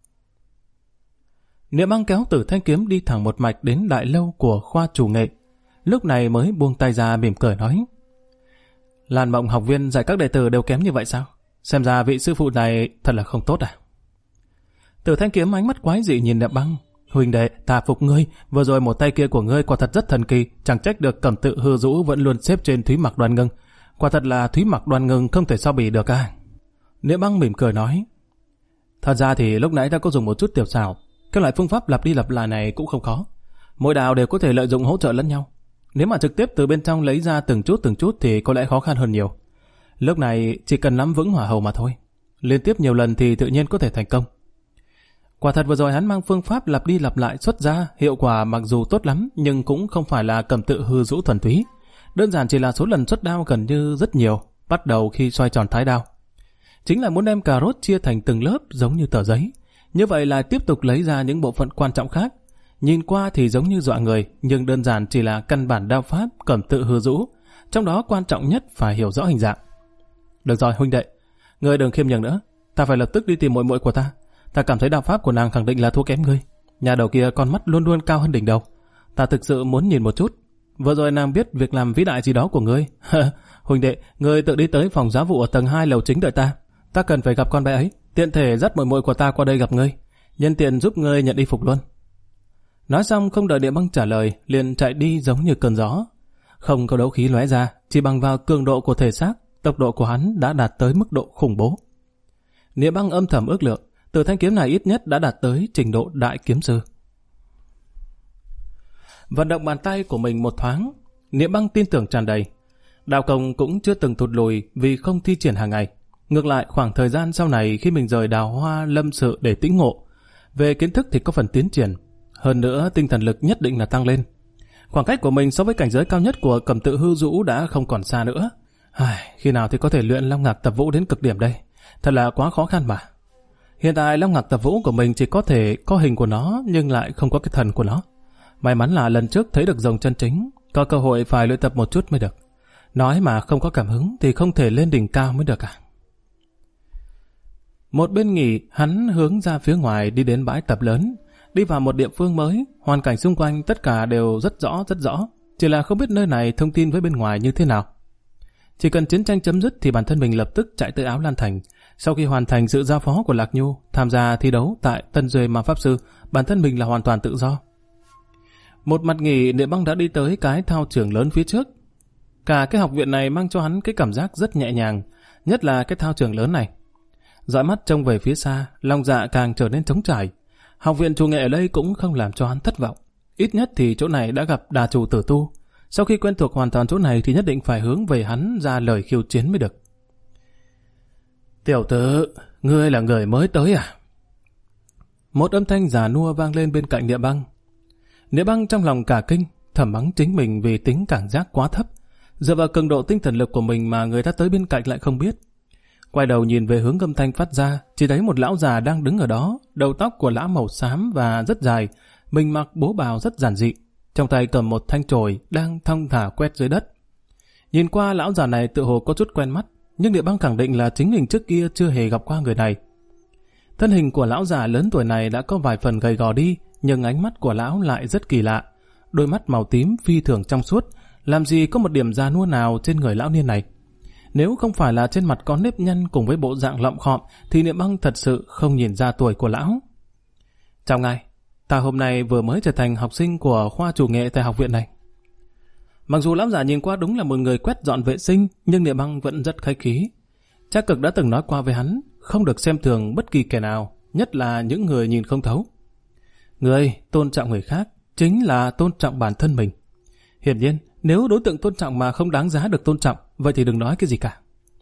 Niệm Băng kéo Tử Thanh Kiếm đi thẳng một mạch đến đại lâu của khoa chủ nghệ. Lúc này mới buông tay ra mỉm cười nói, Lan Mộng học viên dạy các đệ tử đều kém như vậy sao? Xem ra vị sư phụ này thật là không tốt à? Tử Thanh Kiếm ánh mắt quái dị nhìn Niệm Băng. Huynh đệ, ta phục ngươi, vừa rồi một tay kia của ngươi quả thật rất thần kỳ, chẳng trách được Cẩm tự hư rũ vẫn luôn xếp trên Thúy Mạc Đoan Ngưng. Quả thật là Thúy Mạc Đoan Ngưng không thể so bì được à? Niệm Băng mỉm cười nói, thật ra thì lúc nãy ta có dùng một chút tiểu xảo, cái loại phương pháp lặp đi lặp lại này cũng không khó. Mỗi đào đều có thể lợi dụng hỗ trợ lẫn nhau. Nếu mà trực tiếp từ bên trong lấy ra từng chút thì có lẽ khó khăn hơn nhiều. Lúc này chỉ cần nắm vững hỏa hầu mà thôi. Liên tiếp nhiều lần thì tự nhiên có thể thành công. Quả thật vừa rồi hắn mang phương pháp lặp đi lặp lại xuất ra, hiệu quả mặc dù tốt lắm nhưng cũng không phải là Cẩm tự hư rũ thuần túy. Đơn giản chỉ là số lần xuất đao gần như rất nhiều, bắt đầu khi xoay tròn thái đao. Chính là muốn đem cà rốt chia thành từng lớp giống như tờ giấy. Như vậy là tiếp tục lấy ra những bộ phận quan trọng khác. Nhìn qua thì giống như dọa người, nhưng đơn giản chỉ là căn bản đao pháp Cẩm tự hư rũ. Trong đó quan trọng nhất phải hiểu rõ hình dạng. Được rồi huynh đệ, ngươi đừng khiêm nhường nữa. Ta phải lập tức đi tìm muội muội của ta. Ta cảm thấy đao pháp của nàng khẳng định là thua kém ngươi. Nhà đầu kia con mắt luôn luôn cao hơn đỉnh đầu. Ta thực sự muốn nhìn một chút. Vừa rồi nàng biết việc làm vĩ đại gì đó của ngươi. Huynh đệ, ngươi tự đi tới phòng giáo vụ ở tầng 2 lầu chính đợi ta. Ta cần phải gặp con bé ấy, tiện thể dắt muội muội của ta qua đây gặp ngươi, nhân tiện giúp ngươi nhận y phục luôn. Nói xong không đợi Niệm Băng trả lời, liền chạy đi giống như cơn gió. Không có đấu khí lóe ra, chỉ bằng vào cường độ của thể xác, tốc độ của hắn đã đạt tới mức độ khủng bố. Niệm Băng âm thầm ước lượng, Tử Thanh Kiếm này ít nhất đã đạt tới trình độ đại kiếm sư. Vận động bàn tay của mình một thoáng, Niệm Băng tin tưởng tràn đầy. Đao công cũng chưa từng thụt lùi vì không thi triển hàng ngày. Ngược lại, khoảng thời gian sau này khi mình rời Đào Hoa Lâm Sự để tĩnh ngộ, về kiến thức thì có phần tiến triển. Hơn nữa, tinh thần lực nhất định là tăng lên. Khoảng cách của mình so với cảnh giới cao nhất của Cẩm tự hư rũ đã không còn xa nữa. Khi nào thì có thể luyện Long Ngạc Tập Vũ đến cực điểm đây? Thật là quá khó khăn mà. Hiện tại Long Ngạc Tập Vũ của mình chỉ có thể có hình của nó nhưng lại không có cái thần của nó. May mắn là lần trước thấy được rồng chân chính, có cơ hội phải luyện tập một chút mới được. Nói mà không có cảm hứng thì không thể lên đỉnh cao mới được à. Một bên nghỉ, hắn hướng ra phía ngoài đi đến bãi tập lớn, đi vào một địa phương mới, hoàn cảnh xung quanh tất cả đều rất rõ, chỉ là không biết nơi này thông tin với bên ngoài như thế nào. Chỉ cần chiến tranh chấm dứt thì bản thân mình lập tức chạy tới Áo Lan Thành. Sau khi hoàn thành sự giao phó của Lạc Nhu, tham gia thi đấu tại Tân Duê Ma Pháp Sư, bản thân mình là hoàn toàn tự do. Một mặt nghỉ, Niệm Băng đã đi tới cái thao trường lớn phía trước. Cả cái học viện này mang cho hắn cái cảm giác rất nhẹ nhàng, nhất là cái thao trường lớn này. Dõi mắt trông về phía xa, lòng dạ càng trở nên trống trải. Học viện chủ nghệ ở đây cũng không làm cho hắn thất vọng. Ít nhất thì chỗ này đã gặp đà chủ tử tu. Sau khi quen thuộc hoàn toàn chỗ này thì nhất định phải hướng về hắn ra lời khiêu chiến mới được. Tiểu tử, ngươi là người mới tới à? Một âm thanh già nua vang lên bên cạnh Niệm Băng. Niệm Băng trong lòng cả kinh, thầm mắng chính mình vì tính cảnh giác quá thấp. Dựa vào cường độ tinh thần lực của mình mà người ta tới bên cạnh lại không biết. Quay đầu nhìn về hướng âm thanh phát ra, chỉ thấy một lão già đang đứng ở đó, đầu tóc của lão màu xám và rất dài, mình mặc bố bào rất giản dị, trong tay cầm một thanh chổi đang thong thả quét dưới đất. Nhìn qua lão già này tự hồ có chút quen mắt, nhưng Niệm Băng khẳng định là chính mình trước kia chưa hề gặp qua người này. Thân hình của lão già lớn tuổi này đã có vài phần gầy gò đi, nhưng ánh mắt của lão lại rất kỳ lạ. Đôi mắt màu tím phi thường trong suốt, làm gì có một điểm già nua nào trên người lão niên này. Nếu không phải là trên mặt có nếp nhăn cùng với bộ dạng lọng khọm, thì Niệm Băng thật sự không nhìn ra tuổi của lão. Chào ngài, ta hôm nay vừa mới trở thành học sinh của khoa chủ nghệ tại học viện này. Mặc dù lão già nhìn qua đúng là một người quét dọn vệ sinh, nhưng Niệm Băng vẫn rất khách khí. Trác Cực đã từng nói qua với hắn, không được xem thường bất kỳ kẻ nào, nhất là những người nhìn không thấu. Người tôn trọng người khác chính là tôn trọng bản thân mình. Hiển nhiên, nếu đối tượng tôn trọng mà không đáng giá được tôn trọng, vậy thì đừng nói cái gì cả.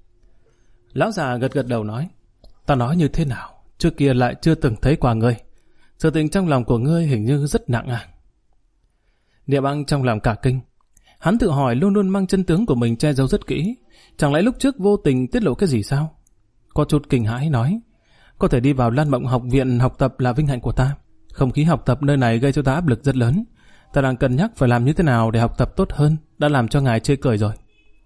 Lão già gật gật đầu nói, ta nói như thế nào, trước kia lại chưa từng thấy qua ngươi. Sự tình trong lòng của ngươi hình như rất nặng à. Niệm Băng trong lòng cả kinh. Hắn tự hỏi luôn luôn mang chân tướng của mình che giấu rất kỹ. Chẳng lẽ lúc trước vô tình tiết lộ cái gì sao? Có chút kinh hãi nói, có thể đi vào Lan Mộng học viện học tập là vinh hạnh của ta. Không khí học tập nơi này gây cho ta áp lực rất lớn. Ta đang cân nhắc phải làm như thế nào để học tập tốt hơn, đã làm cho ngài chê cười rồi.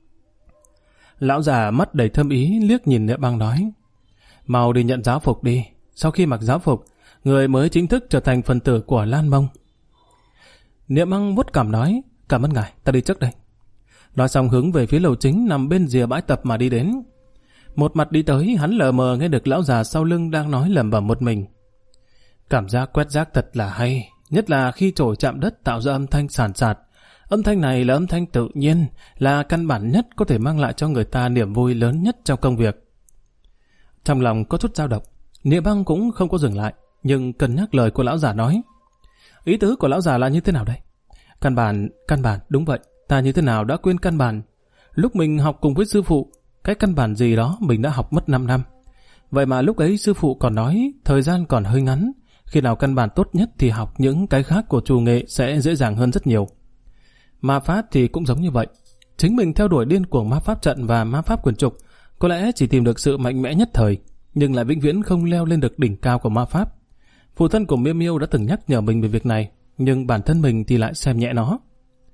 Lão già mắt đầy thâm ý liếc nhìn Niệm Băng nói, mau đi nhận giáo phục đi. Sau khi mặc giáo phục, người mới chính thức trở thành phần tử của Lan Mông. Niệm Băng vuốt cằm nói, cảm ơn ngài, ta đi trước đây. Nói xong hướng về phía lầu chính nằm bên rìa bãi tập mà đi đến. Một mặt đi tới, hắn lờ mờ nghe được lão già sau lưng đang nói lẩm bẩm một mình. Cảm giác quét rác thật là hay, nhất là khi chổi chạm đất tạo ra âm thanh sàn sạt. Âm thanh này là âm thanh tự nhiên, là căn bản nhất có thể mang lại cho người ta niềm vui lớn nhất trong công việc. Trong lòng có chút dao động, Niệm Băng cũng không có dừng lại, nhưng cân nhắc lời của lão già nói. Ý tứ của lão già là như thế nào đây? Căn bản, đúng vậy, ta như thế nào đã quên căn bản. Lúc mình học cùng với sư phụ, cái căn bản gì đó mình đã học mất 5 năm. Vậy mà lúc ấy sư phụ còn nói thời gian còn hơi ngắn, khi nào căn bản tốt nhất thì học những cái khác của chủ nghệ sẽ dễ dàng hơn rất nhiều. Ma pháp thì cũng giống như vậy. Chính mình theo đuổi điên cuồng ma pháp trận và ma pháp quyền trục, có lẽ chỉ tìm được sự mạnh mẽ nhất thời, nhưng lại vĩnh viễn không leo lên được đỉnh cao của ma pháp. Phụ thân của Miêu Miêu đã từng nhắc nhở mình về việc này, nhưng bản thân mình thì lại xem nhẹ nó.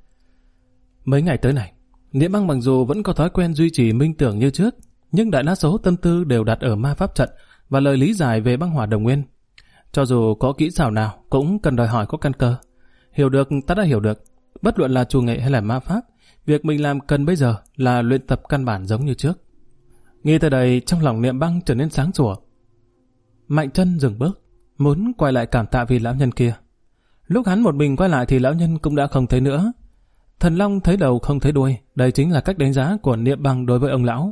Mấy ngày tới này, Niệm Băng mặc dù vẫn có thói quen duy trì minh tưởng như trước, nhưng đại đa số tâm tư đều đặt ở ma pháp trận và lời lý giải về băng hỏa đồng nguyên. Cho dù có kỹ xảo nào cũng cần đòi hỏi có căn cơ. Hiểu được ta đã hiểu được, bất luận là chủ nghệ hay là ma pháp, việc mình làm cần bây giờ là luyện tập căn bản giống như trước. Nghĩ tới đây, trong lòng Niệm Băng trở nên sáng sủa. Mạnh chân dừng bước, muốn quay lại cảm tạ vì lão nhân kia. Lúc hắn một mình quay lại thì lão nhân cũng đã không thấy nữa. Thần long thấy đầu không thấy đuôi, đây chính là cách đánh giá của Niệm Băng đối với ông lão.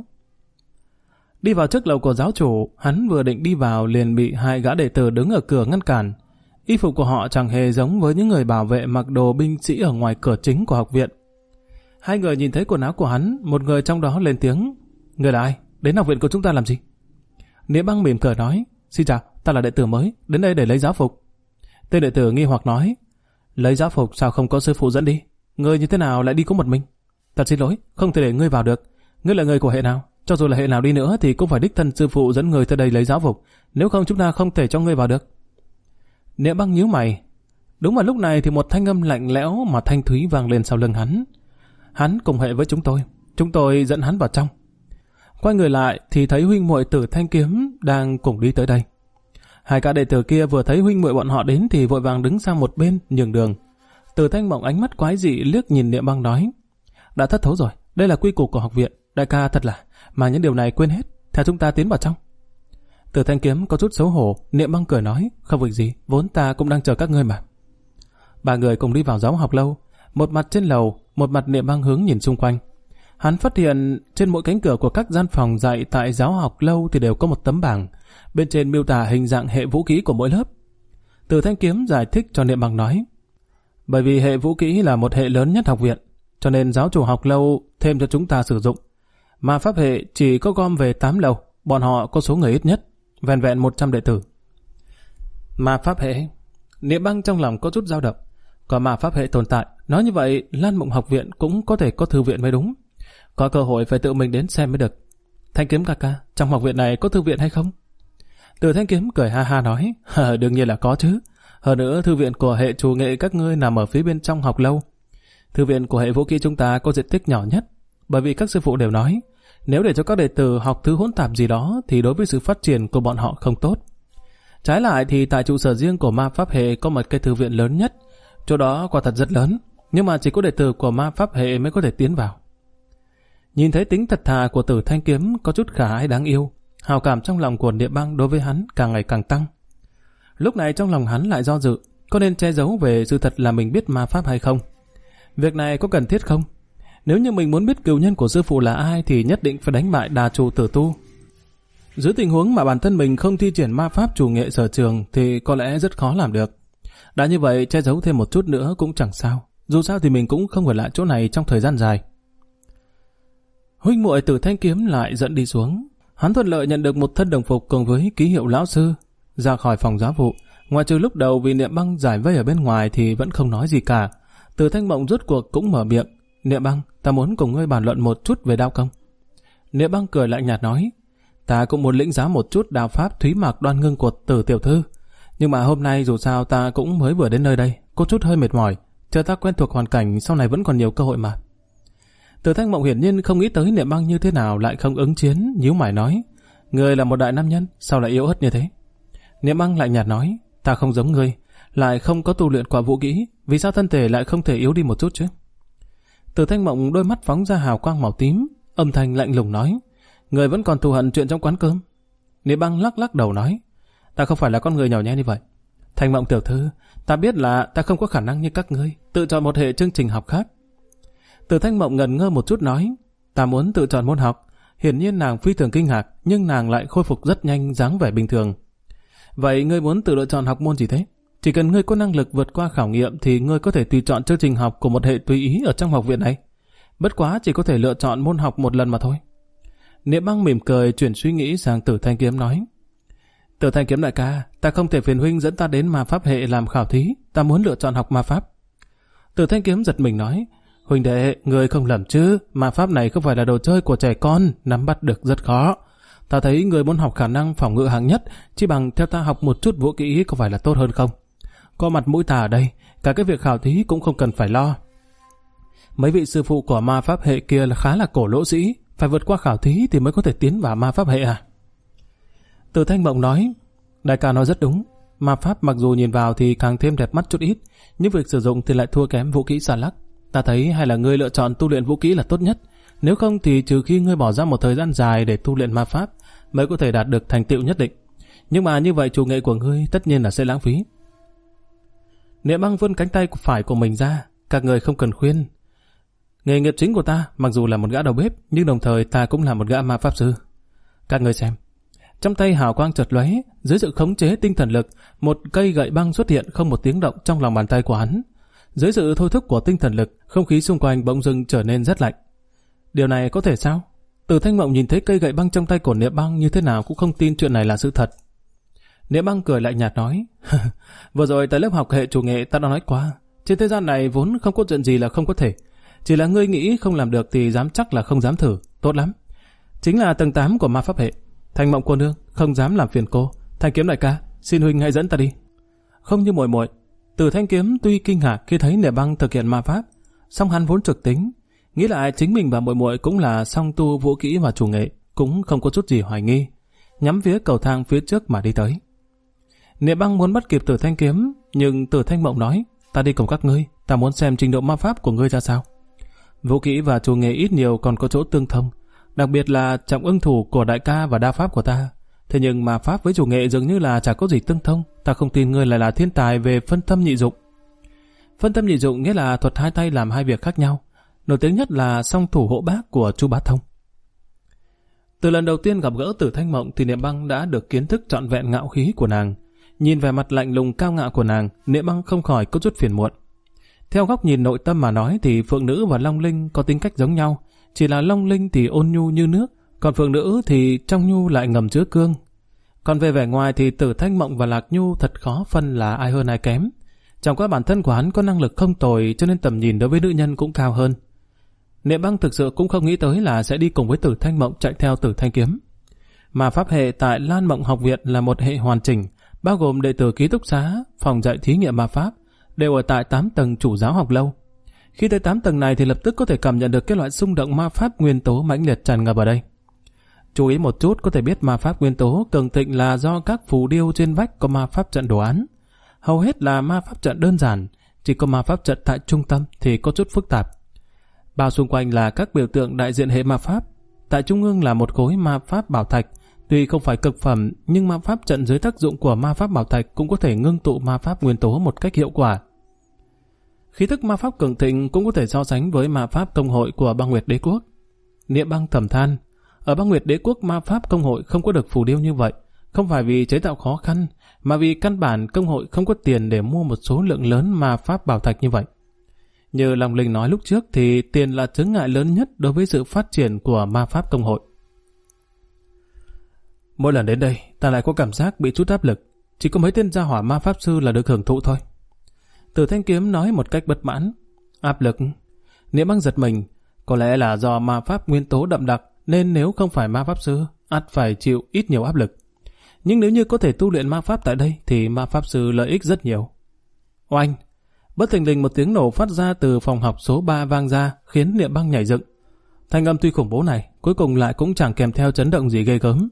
Đi vào trước lầu của giáo chủ, hắn vừa định đi vào liền bị hai gã đệ tử đứng ở cửa ngăn cản. Y phục của họ chẳng hề giống với những người bảo vệ mặc đồ binh sĩ ở ngoài cửa chính của học viện. Hai người nhìn thấy quần áo của hắn, một người trong đó lên tiếng, người là ai? Đến học viện của chúng ta làm gì? Niệm Băng mỉm cười nói, xin chào, ta là đệ tử mới, đến đây để lấy giáo phục. Tên đệ tử nghi hoặc nói, lấy giáo phục sao không có sư phụ dẫn đi? Ngươi như thế nào lại đi có một mình? Thật xin lỗi, không thể để ngươi vào được. Ngươi là người của hệ nào? Cho dù là hệ nào đi nữa thì cũng phải đích thân sư phụ dẫn người tới đây lấy giáo phục, nếu không chúng ta không thể cho ngươi vào được. Niệm Băng nhíu mày. Đúng vào lúc này thì một thanh âm lạnh lẽo mà thanh thúy vang lên sau lưng hắn. Hắn cùng hệ với chúng tôi dẫn hắn vào trong. Quay người lại thì thấy huynh muội Tử Thanh Kiếm đang cùng đi tới đây. Hai cả đệ tử kia vừa thấy huynh muội bọn họ đến thì vội vàng đứng sang một bên nhường đường. Tử Thanh Mộng ánh mắt quái dị liếc nhìn Niệm Băng nói, đã thất thố rồi, đây là quy củ của học viện, Đại ca thật là, mà những điều này quên hết, theo chúng ta tiến vào trong. Từ Thanh Kiếm có chút xấu hổ, Niệm Băng cười nói, không việc gì, vốn ta cũng đang chờ các ngươi mà. Ba người cùng đi vào giáo học lâu, một mặt trên lầu, một mặt Niệm Băng hướng nhìn xung quanh. Hắn phát hiện trên mỗi cánh cửa của các gian phòng dạy tại giáo học lâu thì đều có một tấm bảng, bên trên miêu tả hình dạng hệ vũ khí của mỗi lớp. Từ Thanh Kiếm giải thích cho Niệm Băng nói, bởi vì hệ vũ khí là một hệ lớn nhất học viện, cho nên giáo chủ học lâu thêm cho chúng ta sử dụng. Mà pháp hệ chỉ có gom về 8 lầu, bọn họ có số người ít nhất, vẹn vẹn 100 đệ tử. Mà pháp hệ, Niệm Băng trong lòng có chút dao động. Có mà pháp hệ tồn tại, nói như vậy Lan Mộng học viện cũng có thể có thư viện mới đúng. Có cơ hội phải tự mình đến xem mới được. Thanh Kiếm ca ca, trong học viện này có thư viện hay không? Từ Thanh Kiếm cười ha ha nói, đương nhiên là có chứ. Hơn nữa thư viện của hệ chủ nghệ các ngươi nằm ở phía bên trong học lâu. Thư viện của hệ vũ khí chúng ta có diện tích nhỏ nhất, bởi vì các sư phụ đều nói, nếu để cho các đệ tử học thứ hỗn tạp gì đó thì đối với sự phát triển của bọn họ không tốt. Trái lại thì tại trụ sở riêng của ma pháp hệ có một cái thư viện lớn nhất, chỗ đó quả thật rất lớn, nhưng mà chỉ có đệ tử của ma pháp hệ mới có thể tiến vào. Nhìn thấy tính thật thà của Từ Thanh Kiếm có chút khả ái đáng yêu, hào cảm trong lòng của Niệm Băng đối với hắn càng ngày càng tăng. Lúc này trong lòng hắn lại do dự, có nên che giấu về sự thật là mình biết ma pháp hay không? Việc này có cần thiết không? Nếu như mình muốn biết cừu nhân của sư phụ là ai thì nhất định phải đánh bại đà chủ Tử Tu. Dưới tình huống mà bản thân mình không thi triển ma pháp chủ nghệ sở trường thì có lẽ rất khó làm được. Đã như vậy che giấu thêm một chút nữa cũng chẳng sao. Dù sao thì mình cũng không ở lại chỗ này trong thời gian dài. Huynh muội Từ Thanh Kiếm lại dẫn đi xuống. Hắn thuận lợi nhận được một thân đồng phục cùng với ký hiệu lão sư. Ra khỏi phòng giáo vụ, ngoại trừ lúc đầu vì Niệm Băng giải vây ở bên ngoài thì vẫn không nói gì cả. Từ Thanh Mộng rốt cuộc cũng mở miệng. Niệm Băng, ta muốn cùng ngươi bàn luận một chút về đao công. Niệm Băng cười lạnh nhạt nói, ta cũng muốn lĩnh giáo một chút đao pháp thúy mạc đoan ngưng của Từ tiểu thư. Nhưng mà hôm nay dù sao ta cũng mới vừa đến nơi đây, có chút hơi mệt mỏi. Chờ ta quen thuộc hoàn cảnh sau này vẫn còn nhiều cơ hội mà. Từ Thanh Mộng hiển nhiên không nghĩ tới Niệm Băng như thế nào lại không ứng chiến, nhíu mày nói, ngươi là một đại nam nhân, sao lại yếu ớt như thế? Niệm Băng lạnh nhạt nói, ta không giống ngươi, lại không có tu luyện qua vũ kỹ, vì sao thân thể lại không thể yếu đi một chút chứ? Từ Thanh Mộng đôi mắt phóng ra hào quang màu tím, âm thanh lạnh lùng nói, người vẫn còn thù hận chuyện trong quán cơm. Niệm Băng lắc lắc đầu nói, ta không phải là con người nhỏ nhen như vậy. Thanh Mộng tiểu thư, ta biết là ta không có khả năng như các ngươi tự chọn một hệ chương trình học khác. Từ Thanh Mộng ngần ngơ một chút nói, ta muốn tự chọn môn học. Hiển nhiên nàng phi thường kinh ngạc, nhưng nàng lại khôi phục rất nhanh dáng vẻ bình thường. Vậy ngươi muốn tự lựa chọn học môn gì thế? Chỉ cần ngươi có năng lực vượt qua khảo nghiệm thì ngươi có thể tùy chọn chương trình học của một hệ tùy ý ở trong học viện này. Bất quá chỉ có thể lựa chọn môn học một lần mà thôi. Niệm Băng mỉm cười chuyển suy nghĩ sang Từ Thanh Kiếm nói, Từ Thanh Kiếm đại ca, ta không thể phiền huynh dẫn ta đến ma pháp hệ làm khảo thí, ta muốn lựa chọn học ma pháp. Từ Thanh Kiếm giật mình nói, huynh đệ, ngươi không lầm chứ, ma pháp này không phải là đồ chơi của trẻ con, nắm bắt được rất khó. Ta thấy ngươi muốn học khả năng phòng ngự hạng nhất, chỉ bằng theo ta học một chút vũ kỹ có phải là tốt hơn không? Có mặt mũi ta ở đây, cả cái việc khảo thí cũng không cần phải lo. Mấy vị sư phụ của ma pháp hệ kia là khá là cổ lỗ sĩ, phải vượt qua khảo thí thì mới có thể tiến vào ma pháp hệ à? Từ Thanh Mộng nói, đại ca nói rất đúng, ma pháp mặc dù nhìn vào thì càng thêm đẹp mắt chút ít, nhưng việc sử dụng thì lại thua kém vũ kỹ xà lắc. Ta thấy hay là ngươi lựa chọn tu luyện vũ kỹ là tốt nhất, nếu không thì trừ khi ngươi bỏ ra một thời gian dài để tu luyện ma pháp mới có thể đạt được thành tựu nhất định. Nhưng mà như vậy chủ nghệ của ngươi tất nhiên là sẽ lãng phí. Niệm Băng vươn cánh tay phải của mình ra, các người không cần khuyên. Nghề nghiệp chính của ta mặc dù là một gã đầu bếp, nhưng đồng thời ta cũng là một gã ma pháp sư. Các người xem. Trong tay hào quang chợt lóe, dưới sự khống chế tinh thần lực, một cây gậy băng xuất hiện không một tiếng động trong lòng bàn tay của hắn. Dưới sự thôi thúc của tinh thần lực, không khí xung quanh bỗng dưng trở nên rất lạnh. Điều này có thể sao? Từ Thanh Mộng nhìn thấy cây gậy băng trong tay của Niệm Băng như thế nào cũng không tin chuyện này là sự thật. Niệm Băng cười lạnh nhạt nói, vừa rồi tại lớp học hệ chủ nghệ ta đã nói qua, trên thế gian này vốn không có chuyện gì là không có thể. Chỉ là ngươi nghĩ không làm được thì dám chắc là không dám thử, tốt lắm. Chính là tầng 8 của ma pháp hệ. Thanh Mộng cô nương, không dám làm phiền cô. Thanh Kiếm đại ca, xin huynh hãy dẫn ta đi. Không như muội muội, Từ Thanh Kiếm tuy kinh ngạc khi thấy Niệm Băng thực hiện ma pháp, song hắn vốn trực tính, nghĩ lại chính mình và muội muội cũng là song tu vũ kỹ và chủ nghệ, cũng không có chút gì hoài nghi, nhắm phía cầu thang phía trước mà đi tới. Niệm Băng muốn bắt kịp Từ Thanh Kiếm, nhưng Từ Thanh Mộng nói, ta đi cùng các ngươi, ta muốn xem trình độ ma pháp của ngươi ra sao. Vũ kỹ và chủ nghệ ít nhiều còn có chỗ tương thông, đặc biệt là trọng ưng thủ của đại ca và đa pháp của ta. Thế nhưng mà pháp với chủ nghệ dường như là chả có gì tương thông, ta không tin ngươi lại là thiên tài về phân tâm nhị dụng. Phân tâm nhị dụng nghĩa là thuật hai tay làm hai việc khác nhau, nổi tiếng nhất là song thủ hộ bác của Chu Bá Thông. Từ lần đầu tiên gặp gỡ Tử Thanh Mộng thì Niệm Băng đã được kiến thức trọn vẹn ngạo khí của nàng. Nhìn vẻ mặt lạnh lùng cao ngạo của nàng, Niệm Băng không khỏi có chút phiền muộn. Theo góc nhìn nội tâm mà nói thì Phượng Nữ và Long Linh có tính cách giống nhau, chỉ là Long Linh thì ôn nhu như nước, còn Phượng Nữ thì trong nhu lại ngầm chứa cương. Còn về vẻ ngoài thì Tử Thanh Mộng và Lạc Nhu thật khó phân là ai hơn ai kém. Chẳng qua bản thân của hắn có năng lực không tồi cho nên tầm nhìn đối với nữ nhân cũng cao hơn. Niệm Băng thực sự cũng không nghĩ tới là sẽ đi cùng với Tử Thanh Mộng chạy theo Tử Thanh Kiếm. Mà pháp hệ tại Lan Mộng học viện là một hệ hoàn chỉnh, bao gồm đệ tử ký túc xá, phòng dạy thí nghiệm ma pháp, đều ở tại 8 tầng chủ giáo học lâu. Khi tới 8 tầng này thì lập tức có thể cảm nhận được cái loại xung động ma pháp nguyên tố mãnh liệt tràn ngập ở đây. Chú ý một chút có thể biết ma pháp nguyên tố cường thịnh là do các phù điêu trên vách có ma pháp trận đồ án. Hầu hết là ma pháp trận đơn giản, chỉ có ma pháp trận tại trung tâm thì có chút phức tạp. Bao xung quanh là các biểu tượng đại diện hệ ma pháp. Tại trung ương là một khối ma pháp bảo thạch, tuy không phải cực phẩm nhưng ma pháp trận dưới tác dụng của ma pháp bảo thạch cũng có thể ngưng tụ ma pháp nguyên tố một cách hiệu quả. Khí thức ma pháp cường thịnh cũng có thể so sánh với ma pháp công hội của Băng Nguyệt Đế Quốc. Niệm Băng thầm than, ở Băng Nguyệt Đế Quốc ma pháp công hội không có được phù điêu như vậy, không phải vì chế tạo khó khăn, mà vì căn bản công hội không có tiền để mua một số lượng lớn ma pháp bảo thạch như vậy. Như Long Linh nói lúc trước thì tiền là chướng ngại lớn nhất đối với sự phát triển của ma pháp công hội. Mỗi lần đến đây, ta lại có cảm giác bị chút áp lực, chỉ có mấy tên gia hỏa ma pháp sư là được hưởng thụ thôi. Tử Thanh Kiếm nói một cách bất mãn. Áp lực? Niệm Băng giật mình, có lẽ là do ma pháp nguyên tố đậm đặc nên nếu không phải ma pháp sư, ắt phải chịu ít nhiều áp lực. Nhưng nếu như có thể tu luyện ma pháp tại đây thì ma pháp sư lợi ích rất nhiều. Oanh! Bất thình lình một tiếng nổ phát ra từ phòng học số 3 vang ra khiến Niệm Băng nhảy dựng. Thanh âm tuy khủng bố này cuối cùng lại cũng chẳng kèm theo chấn động gì ghê gớm.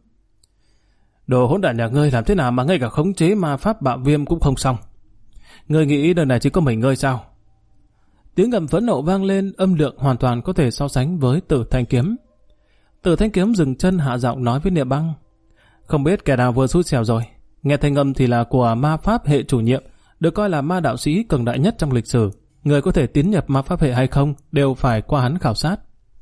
Đồ hỗn đản nhà ngươi làm thế nào mà ngay cả khống chế ma pháp bạo viêm cũng không xong? Ngươi nghĩ đời này chỉ có mình ngươi sao? Tiếng gầm phẫn nộ vang lên, âm lượng hoàn toàn có thể so sánh với Tử Thanh Kiếm. Tử Thanh Kiếm dừng chân hạ giọng nói với Niệm Băng. Không biết kẻ nào vừa xui xẻo rồi. Nghe thanh âm thì là của ma pháp hệ chủ nhiệm, được coi là ma đạo sĩ cường đại nhất trong lịch sử. Người có thể tiến nhập ma pháp hệ hay không đều phải qua hắn khảo sát.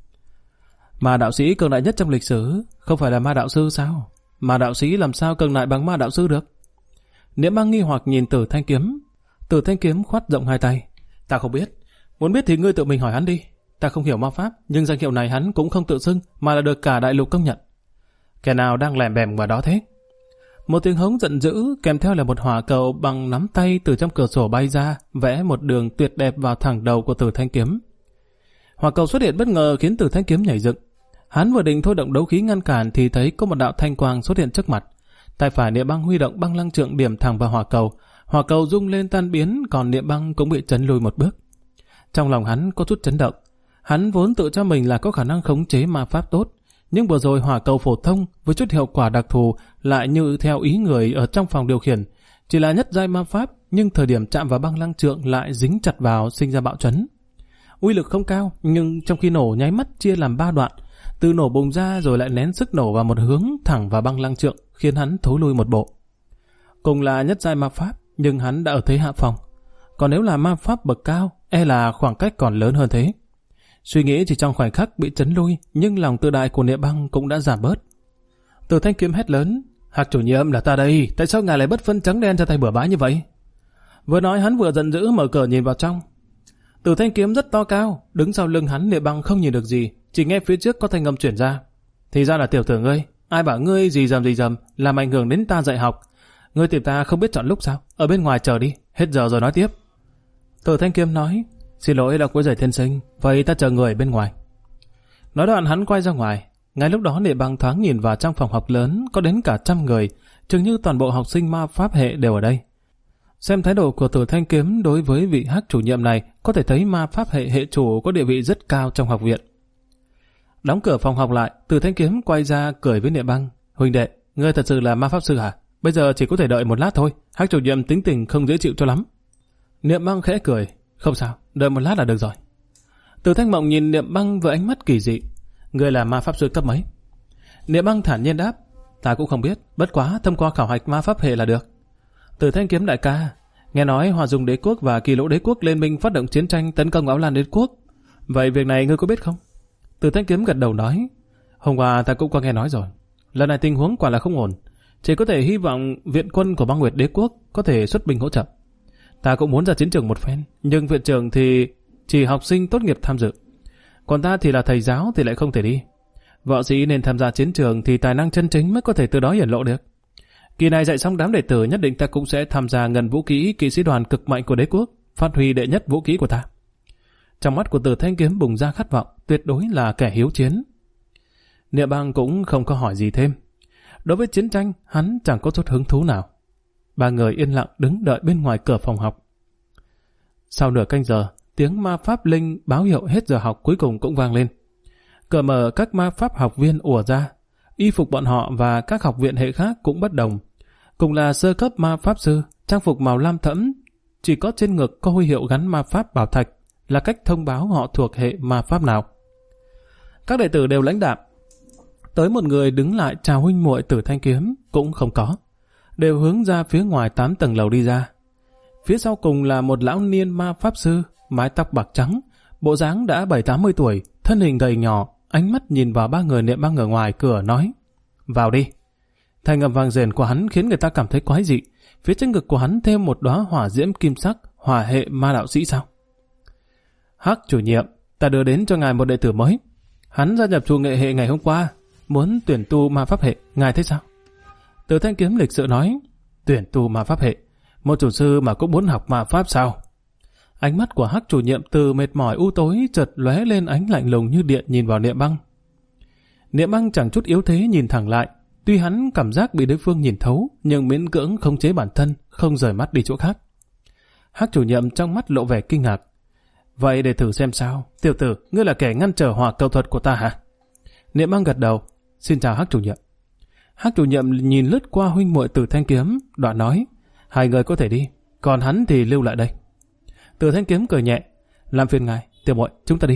Ma đạo sĩ cường đại nhất trong lịch sử không phải là ma đạo sư sao? Ma đạo sĩ làm sao cường đại bằng ma đạo sư được? Niệm Băng nghi hoặc nhìn Tử Thanh Kiếm. Tử Thanh Kiếm khoát rộng hai tay. Ta không biết. Muốn biết thì ngươi tự mình hỏi hắn đi. Ta không hiểu ma pháp, nhưng danh hiệu này hắn cũng không tự xưng, mà là được cả đại lục công nhận. Kẻ nào đang lèm bèm vào đó thế? Một tiếng hống giận dữ kèm theo là một hỏa cầu bằng nắm tay từ trong cửa sổ bay ra, vẽ một đường tuyệt đẹp vào thẳng đầu của Tử Thanh Kiếm. Hỏa cầu xuất hiện bất ngờ khiến Tử Thanh Kiếm nhảy dựng. Hắn vừa định thôi động đấu khí ngăn cản thì thấy có một đạo thanh quang xuất hiện trước mặt. Tay phải Niệm Băng huy động băng lăng trượng điểm thẳng vào hỏa cầu rung lên tan biến, còn Niệm Băng cũng bị chấn lùi một bước. Trong lòng hắn có chút chấn động. Hắn vốn tự cho mình là có khả năng khống chế ma pháp tốt, nhưng vừa rồi hỏa cầu phổ thông với chút hiệu quả đặc thù lại như theo ý người ở trong phòng điều khiển, chỉ là nhất giai ma pháp, nhưng thời điểm chạm vào băng lăng trượng lại dính chặt vào, sinh ra bạo chấn. Uy lực không cao, nhưng trong khi nổ nháy mắt chia làm 3 đoạn, từ nổ bùng ra rồi lại nén sức nổ vào một hướng thẳng vào băng lăng trượng, khiến hắn thối lui một bộ. Cùng là nhất giai ma pháp, nhưng hắn đã ở thế hạ phòng. Còn nếu là ma pháp bậc cao, e là khoảng cách còn lớn hơn thế. Suy nghĩ chỉ trong khoảnh khắc bị chấn lui, nhưng lòng tự đại của Niệm Băng cũng đã giảm bớt. Tử Thanh Kiếm hét lớn, Hạc chủ nhiệm là ta đây, tại sao ngài lại bất phân trắng đen cho tay bừa bãi như vậy? Vừa nói hắn vừa giận dữ mở cửa nhìn vào trong. Tử Thanh Kiếm rất to cao, đứng sau lưng hắn Niệm Băng không nhìn được gì, chỉ nghe phía trước có thanh âm chuyển ra. Thì ra là tiểu tử ngươi, ai bảo ngươi gì dầm, làm ảnh hưởng đến ta dạy học. Ngươi tìm ta không biết chọn lúc sao, ở bên ngoài chờ đi, hết giờ rồi nói tiếp. Tử Thanh Kiếm nói, xin lỗi đã quấy rầy tiên sinh, vậy ta chờ người ở bên ngoài. Nói đoạn hắn quay ra ngoài. Ngay lúc đó Niệm Băng thoáng nhìn vào trong phòng học lớn có đến cả 100 người, chừng như toàn bộ học sinh ma pháp hệ đều ở đây. Xem thái độ của Tử Thanh Kiếm đối với vị Hắc chủ nhiệm này, có thể thấy ma pháp hệ hệ chủ có địa vị rất cao trong học viện. Đóng cửa phòng học lại, Tử Thanh Kiếm quay ra cười với Niệm Băng. Huynh đệ, ngươi thật sự là ma pháp sư hả? Bây giờ chỉ có thể đợi một lát thôi, Hắc chủ nhiệm tính tình không dễ chịu cho lắm. Niệm Băng khẽ cười. Không sao, đợi một lát là được rồi. Tử Thanh Mộng nhìn Niệm Băng với ánh mắt kỳ dị. Ngươi là ma pháp sư cấp mấy? Niệm Băng thản nhiên đáp, ta cũng không biết, bất quá thông qua khảo hạch ma pháp hệ là được. Từ Thanh Kiếm đại ca, nghe nói Hòa Dung đế quốc và Kỳ Lỗ đế quốc liên minh phát động chiến tranh tấn công Áo Lan đế quốc. Vậy việc này ngươi có biết không? Từ Thanh Kiếm gật đầu nói, hôm qua ta cũng có nghe nói rồi. Lần này tình huống quả là không ổn, chỉ có thể hy vọng viện quân của Băng Nguyệt đế quốc có thể xuất binh hỗ trợ. Ta cũng muốn ra chiến trường một phen, nhưng viện trưởng thì chỉ học sinh tốt nghiệp tham dự, còn ta thì là thầy giáo thì lại không thể đi. Võ sĩ nên tham gia chiến trường thì tài năng chân chính mới có thể từ đó hiển lộ được. Kỳ này dạy xong đám đệ tử, nhất định ta cũng sẽ tham gia ngân vũ kỹ kỵ sĩ đoàn cực mạnh của đế quốc, phát huy đệ nhất vũ kỹ của ta. Trong mắt của Từ Thanh Kiếm bùng ra khát vọng, tuyệt đối là kẻ hiếu chiến. Niệm Băng cũng không có hỏi gì thêm. Đối với chiến tranh, hắn chẳng có chút hứng thú nào. Ba người yên lặng đứng đợi bên ngoài cửa phòng học. Sau nửa canh giờ, tiếng ma pháp linh báo hiệu hết giờ học cuối cùng cũng vang lên. Cửa mở, các ma pháp học viên ùa ra. Y phục bọn họ và các học viện hệ khác cũng bất đồng. Cùng là sơ cấp ma pháp sư, trang phục màu lam thẫm, chỉ có trên ngực có huy hiệu gắn ma pháp bảo thạch, là cách thông báo họ thuộc hệ ma pháp nào. Các đệ tử đều lãnh đạm. Tới một người đứng lại chào huynh muội Từ Thanh Kiếm cũng không có. Đều hướng ra phía ngoài 8 tầng lầu đi ra. Phía sau cùng là một lão niên ma pháp sư, mái tóc bạc trắng, bộ dáng đã 70-80 tuổi, thân hình gầy nhỏ, ánh mắt nhìn vào ba người Niệm Băng ở ngoài cửa nói, vào đi. Thanh âm vang dền của hắn khiến người ta cảm thấy quái dị. Phía trên ngực của hắn thêm một đóa hỏa diễm kim sắc, hỏa hệ ma đạo sĩ sao? Hắc chủ nhiệm, ta đưa đến cho ngài một đệ tử mới. Hắn gia nhập chủ nghệ hệ ngày hôm qua, muốn tuyển tu ma pháp hệ, ngài thấy sao? Từ Thanh Kiếm lịch sự nói, tuyển tu ma pháp hệ, một chủ sư mà cũng muốn học ma pháp sao? Ánh mắt của Hắc chủ nhiệm từ mệt mỏi u tối chợt lóe lên ánh lạnh lùng như điện nhìn vào Niệm Băng. Niệm Băng chẳng chút yếu thế nhìn thẳng lại, tuy hắn cảm giác bị đối phương nhìn thấu, nhưng miễn cưỡng khống chế bản thân, không rời mắt đi chỗ khác. Hắc chủ nhiệm trong mắt lộ vẻ kinh ngạc. Vậy để thử xem sao, tiểu tử, ngươi là kẻ ngăn trở hỏa cầu thuật của ta hả? Niệm Băng gật đầu, xin chào Hắc chủ nhiệm. Hắc chủ nhiệm nhìn lướt qua huynh muội Từ Thanh Kiếm, đoạn nói, hai người có thể đi, còn hắn thì lưu lại đây. Từ Thanh Kiếm cười nhẹ, làm phiền ngài, tiểu muội, chúng ta đi.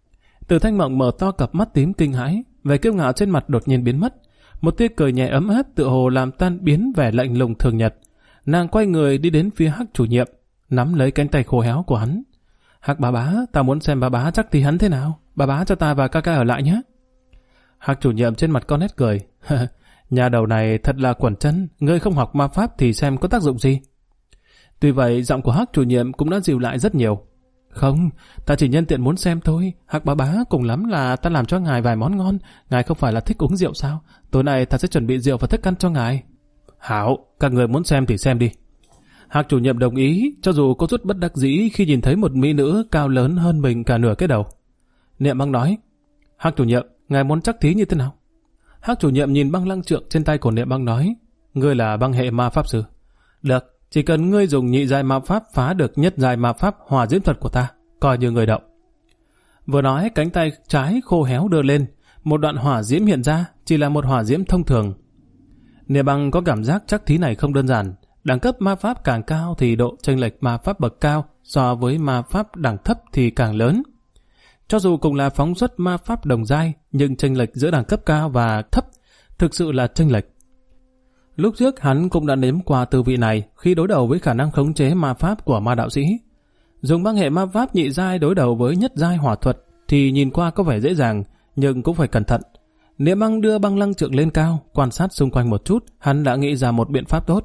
Từ Thanh Mộng mở to cặp mắt tím kinh hãi, vẻ kiêu ngạo trên mặt đột nhiên biến mất, một tia cười nhẹ ấm áp tựa hồ làm tan biến vẻ lạnh lùng thường nhật. Nàng quay người đi đến phía Hắc chủ nhiệm, nắm lấy cánh tay khô héo của hắn. Hắc bá bá, ta muốn xem bá bá chắc thì hắn thế nào, bá bá cho ta và ca ca ở lại nhé. Hắc chủ nhiệm trên mặt con nét cười, nhà đầu này thật là quẩn chân, ngươi không học ma pháp thì xem có tác dụng gì. Tuy vậy giọng của Hắc chủ nhiệm cũng đã dịu lại rất nhiều. Không, ta chỉ nhân tiện muốn xem thôi, Hắc bá bá, cùng lắm là ta làm cho ngài vài món ngon, ngài không phải là thích uống rượu sao? Tối nay ta sẽ chuẩn bị rượu và thức ăn cho ngài. Hảo, các người muốn xem thì xem đi. Hắc chủ nhiệm đồng ý, cho dù có chút bất đắc dĩ khi nhìn thấy một mỹ nữ cao lớn hơn mình cả nửa cái đầu. Niệm Băng nói, Hắc chủ nhiệm, ngài muốn chắc thí như thế nào? Hắc chủ nhiệm nhìn băng lăng trượng trên tay của Niệm Băng nói, ngươi là băng hệ ma pháp sư. Được, chỉ cần ngươi dùng nhị giai ma pháp phá được nhất giai ma pháp hỏa diễm thuật của ta, coi như người động. Vừa nói, cánh tay trái khô héo đưa lên, một đoạn hỏa diễm hiện ra, chỉ là một hỏa diễm thông thường. Niệm Băng có cảm giác chắc thí này không đơn giản. Đẳng cấp ma pháp càng cao thì độ chênh lệch ma pháp bậc cao so với ma pháp đẳng thấp thì càng lớn. Cho dù cùng là phóng xuất ma pháp đồng giai, nhưng chênh lệch giữa đẳng cấp cao và thấp thực sự là chênh lệch. Lúc trước hắn cũng đã nếm qua tư vị này khi đối đầu với khả năng khống chế ma pháp của ma đạo sĩ. Dùng băng hệ ma pháp nhị giai đối đầu với nhất giai hỏa thuật thì nhìn qua có vẻ dễ dàng, nhưng cũng phải cẩn thận. Niệm Băng đưa băng lăng trượng lên cao, quan sát xung quanh một chút, hắn đã nghĩ ra một biện pháp tốt.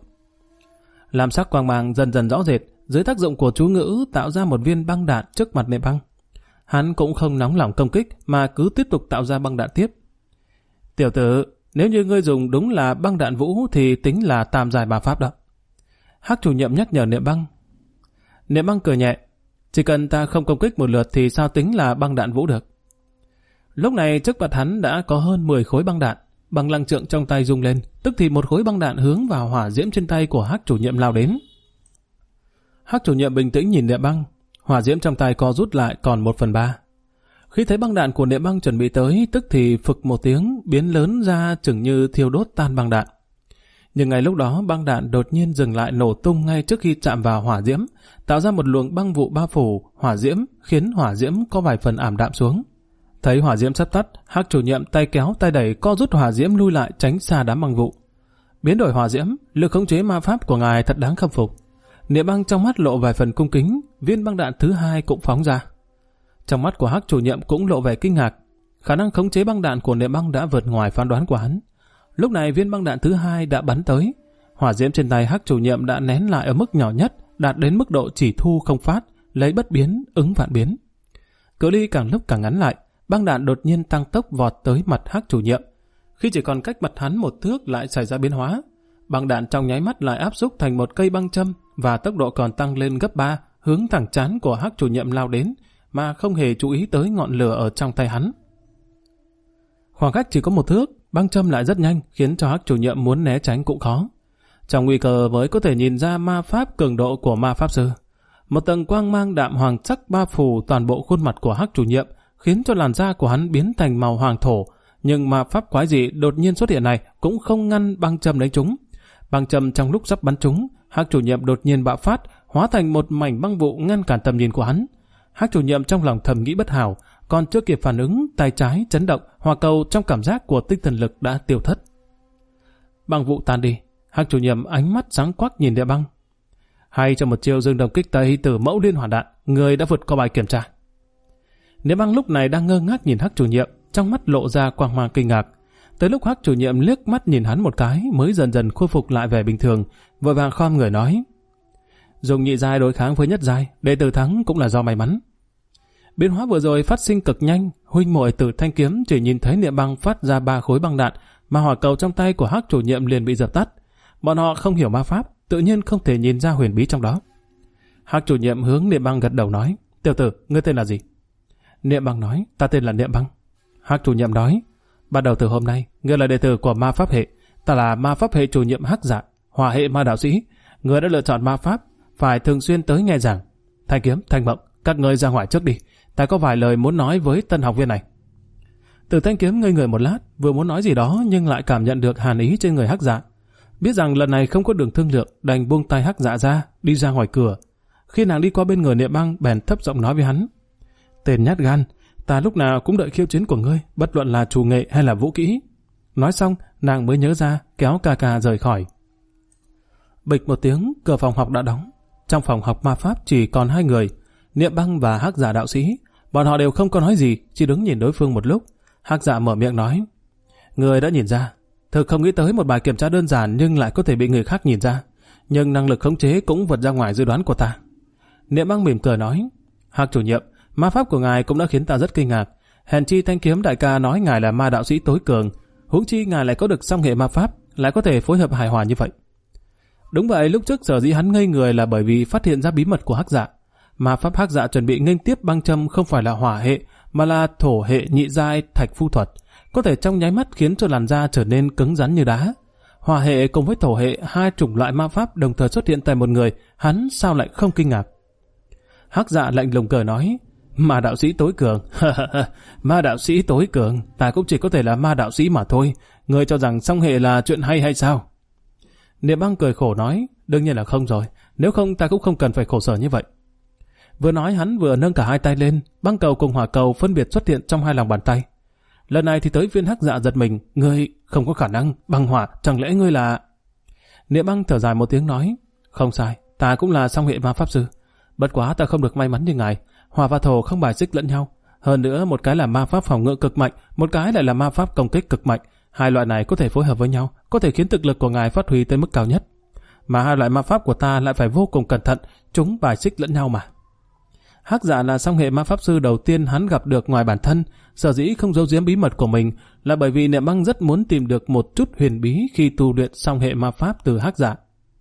Làm sắc quang mang dần dần rõ rệt, dưới tác dụng của chú ngữ tạo ra một viên băng đạn trước mặt Niệm Băng. Hắn cũng không nóng lòng công kích mà cứ tiếp tục tạo ra băng đạn tiếp. Tiểu tử, nếu như ngươi dùng đúng là băng đạn vũ thì tính là tam giai ma pháp đó. Hắc chủ nhiệm nhắc nhở Niệm Băng. Niệm Băng cười nhẹ, chỉ cần ta không công kích một lượt thì sao tính là băng đạn vũ được. Lúc này trước mặt hắn đã có hơn 10 khối băng đạn. Băng lăng trượng trong tay rung lên, tức thì một khối băng đạn hướng vào hỏa diễm trên tay của Hắc chủ nhiệm lao đến. Hắc chủ nhiệm bình tĩnh nhìn Niệm Băng, hỏa diễm trong tay co rút lại còn 1/3. Khi thấy băng đạn của Niệm Băng chuẩn bị tới, tức thì phực một tiếng biến lớn ra chừng như thiêu đốt tan băng đạn. Nhưng ngay lúc đó băng đạn đột nhiên dừng lại nổ tung ngay trước khi chạm vào hỏa diễm, tạo ra một luồng băng vụ bao phủ hỏa diễm, khiến hỏa diễm có vài phần ảm đạm xuống. Thấy hỏa diễm sắp tắt, Hắc chủ nhiệm tay kéo tay đẩy co rút hỏa diễm lui lại tránh xa đám băng vụ. Biến đổi hỏa diễm, lực khống chế ma pháp của ngài thật đáng khâm phục. Niệm Băng trong mắt lộ vài phần cung kính, viên băng đạn thứ hai cũng phóng ra. Trong mắt của Hắc chủ nhiệm cũng lộ vẻ kinh ngạc, khả năng khống chế băng đạn của Niệm Băng đã vượt ngoài phán đoán của hắn. Lúc này viên băng đạn thứ hai đã bắn tới, hỏa diễm trên tay Hắc chủ nhiệm đã nén lại ở mức nhỏ nhất, đạt đến mức độ chỉ thu không phát, lấy bất biến ứng vạn biến. Cự ly càng lúc càng ngắn lại, băng đạn đột nhiên tăng tốc vọt tới mặt Hắc chủ nhiệm. Khi chỉ còn cách mặt hắn một thước lại xảy ra biến hóa, băng đạn trong nháy mắt lại áp xúc thành một cây băng châm và tốc độ còn tăng lên gấp 3, hướng thẳng trán của Hắc chủ nhiệm lao đến, mà không hề chú ý tới ngọn lửa ở trong tay hắn. Khoảng cách chỉ có một thước, băng châm lại rất nhanh, khiến cho Hắc chủ nhiệm muốn né tránh cũng khó. Trong nguy cơ mới có thể nhìn ra ma pháp cường độ của ma pháp sư. Một tầng quang mang đạm hoàng sắc bao phủ toàn bộ khuôn mặt của Hắc chủ nhiệm, khiến cho làn da của hắn biến thành màu hoàng thổ. Nhưng ma pháp quái dị đột nhiên xuất hiện này cũng không ngăn băng châm đánh trúng. Băng châm trong lúc sắp bắn trúng, Hắc chủ nhiệm đột nhiên bạo phát, hóa thành một mảnh băng vụ ngăn cản tầm nhìn của hắn. Hắc chủ nhiệm trong lòng thầm nghĩ bất hảo, còn chưa kịp phản ứng, tay trái chấn động, hỏa cầu trong cảm giác của tinh thần lực đã tiêu thất. Băng vụ tan đi, Hắc chủ nhiệm ánh mắt sáng quắc nhìn Niệm Băng. Hay cho một chiêu dương đồng kích tây từ mẫu liên hỏa đạn, người đã vượt qua bài kiểm tra. Niệm Băng lúc này đang ngơ ngác nhìn Hắc chủ nhiệm, trong mắt lộ ra quang mang kinh ngạc. Tới lúc Hắc chủ nhiệm liếc mắt nhìn hắn một cái mới dần dần khôi phục lại vẻ bình thường, vội vàng khom người nói: dùng nhị giai đối kháng với nhất giai, đệ tử thắng cũng là do may mắn. Biến hóa vừa rồi phát sinh cực nhanh, huynh muội Tử Thanh Kiếm chỉ nhìn thấy Niệm Băng phát ra 3 khối băng đạn, mà hỏa cầu trong tay của Hắc chủ nhiệm liền bị dập tắt. Bọn họ không hiểu ma pháp, tự nhiên không thể nhìn ra huyền bí trong đó. Hắc chủ nhiệm hướng Niệm Băng gật đầu nói: tiểu tử, ngươi tên là gì? Niệm Băng nói: ta tên là Niệm Băng. Hắc chủ nhiệm nói: bắt đầu từ hôm nay, ngươi là đệ tử của ma pháp hệ, ta là ma pháp hệ chủ nhiệm Hắc Dạ, hỏa hệ ma đạo sĩ. Ngươi đã lựa chọn ma pháp, phải thường xuyên tới nghe giảng. Thanh Kiếm, Thanh Mộng, các ngươi ra ngoài trước đi, ta có vài lời muốn nói với tân học viên này. Tử Thanh Kiếm ngây người một lát, vừa muốn nói gì đó nhưng lại cảm nhận được hàn ý trên người Hắc Dạ. Biết rằng lần này không có đường thương lượng, đành buông tay Hắc Dạ ra, đi ra ngoài cửa. Khi nàng đi qua bên người Niệm Băng, bèn thấp giọng nói với hắn: tên nhát gan, ta lúc nào cũng đợi khiêu chiến của ngươi, bất luận là chủ nghệ hay là vũ kỹ. Nói xong, nàng mới nhớ ra, kéo ca ca rời khỏi. Bịch một tiếng, cửa phòng học đã đóng. Trong phòng học ma pháp chỉ còn 2 người, Niệm Băng và Hắc Dạ đạo sĩ. Bọn họ đều không có nói gì, chỉ đứng nhìn đối phương một lúc. Hắc Dạ mở miệng nói: người đã nhìn ra, thực không nghĩ tới một bài kiểm tra đơn giản nhưng lại có thể bị người khác nhìn ra. Nhưng năng lực khống chế cũng vượt ra ngoài dự đoán của ta. Niệm Băng mỉm cười nói: Hắc chủ nhiệm, ma pháp của ngài cũng đã khiến ta rất kinh ngạc. Hèn chi Thanh Kiếm đại ca nói ngài là ma đạo sĩ tối cường, huống chi ngài lại có được song hệ ma pháp, lại có thể phối hợp hài hòa như vậy. Đúng vậy, lúc trước sở dĩ hắn ngây người là bởi vì phát hiện ra bí mật của Hắc Dạ. Ma pháp Hắc Dạ chuẩn bị nghênh tiếp băng châm không phải là hỏa hệ, mà là thổ hệ nhị giai thạch phu thuật, có thể trong nháy mắt khiến cho làn da trở nên cứng rắn như đá. Hỏa hệ cùng với thổ hệ, 2 chủng loại ma pháp đồng thời xuất hiện tại một người, hắn sao lại không kinh ngạc? Hắc Dạ lạnh lùng cười nói: ma đạo sĩ tối cường, ma đạo sĩ tối cường, ta cũng chỉ có thể là ma đạo sĩ mà thôi. Ngươi cho rằng song hệ là chuyện hay sao? Niệm Băng cười khổ nói: đương nhiên là không rồi, nếu không ta cũng không cần phải khổ sở như vậy. Vừa nói hắn vừa nâng cả 2 tay lên, băng cầu cùng hỏa cầu phân biệt xuất hiện trong 2 lòng bàn tay. Lần này thì tới viên Hắc Dạ giật mình: ngươi không có khả năng băng hỏa, chẳng lẽ ngươi là... Niệm Băng thở dài một tiếng nói: không sai, ta cũng là song hệ ma pháp sư, bất quá ta không được may mắn như ngài. Hỏa và thổ không bài xích lẫn nhau, hơn nữa một cái là ma pháp phòng ngự cực mạnh, một cái lại là ma pháp công kích cực mạnh. 2 loại này có thể phối hợp với nhau, có thể khiến thực lực của ngài phát huy tới mức cao nhất. Mà 2 loại ma pháp của ta lại phải vô cùng cẩn thận, chúng bài xích lẫn nhau mà. Hắc Dạ là song hệ ma pháp sư đầu tiên hắn gặp được ngoài bản thân, sở dĩ không giấu giếm bí mật của mình là bởi vì Niệm Băng rất muốn tìm được một chút huyền bí khi tu luyện song hệ ma pháp từ Hắc Dạ.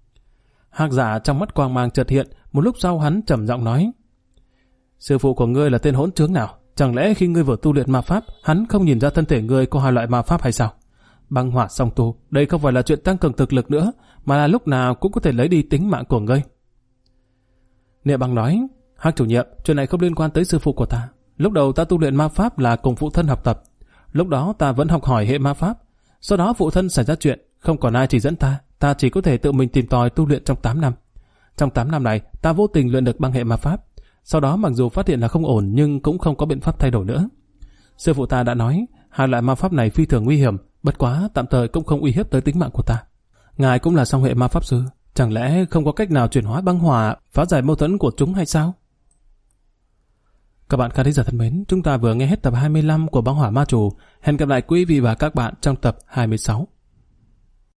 Hắc Dạ trong mắt quang mang chợt hiện, một lúc sau hắn trầm giọng nói: sư phụ của ngươi là tên hỗn trướng nào? Chẳng lẽ khi ngươi vừa tu luyện ma pháp, hắn không nhìn ra thân thể ngươi có 2 loại ma pháp hay sao? Băng hỏa song tu, đây không phải là chuyện tăng cường thực lực nữa, mà là lúc nào cũng có thể lấy đi tính mạng của ngươi. Niệm Băng nói: Hắc chủ nhiệm, chuyện này không liên quan tới sư phụ của ta. Lúc đầu ta tu luyện ma pháp là cùng phụ thân học tập. Lúc đó ta vẫn học hỏi hệ ma pháp. Sau đó phụ thân xảy ra chuyện, không còn ai chỉ dẫn ta chỉ có thể tự mình tìm tòi tu luyện trong 8 năm. Trong 8 năm này, ta vô tình luyện được băng hệ ma pháp. Sau đó mặc dù phát hiện là không ổn nhưng cũng không có biện pháp thay đổi nữa. Sư phụ ta đã nói, hai loại ma pháp này phi thường nguy hiểm, bất quá tạm thời cũng không uy hiếp tới tính mạng của ta. Ngài cũng là song hệ ma pháp sư, chẳng lẽ không có cách nào chuyển hóa băng hỏa, phá giải mâu thuẫn của chúng hay sao? Các bạn khán giả thân mến, chúng ta vừa nghe hết tập 25 của Băng Hỏa Ma Chủ. Hẹn gặp lại quý vị và các bạn trong tập 26.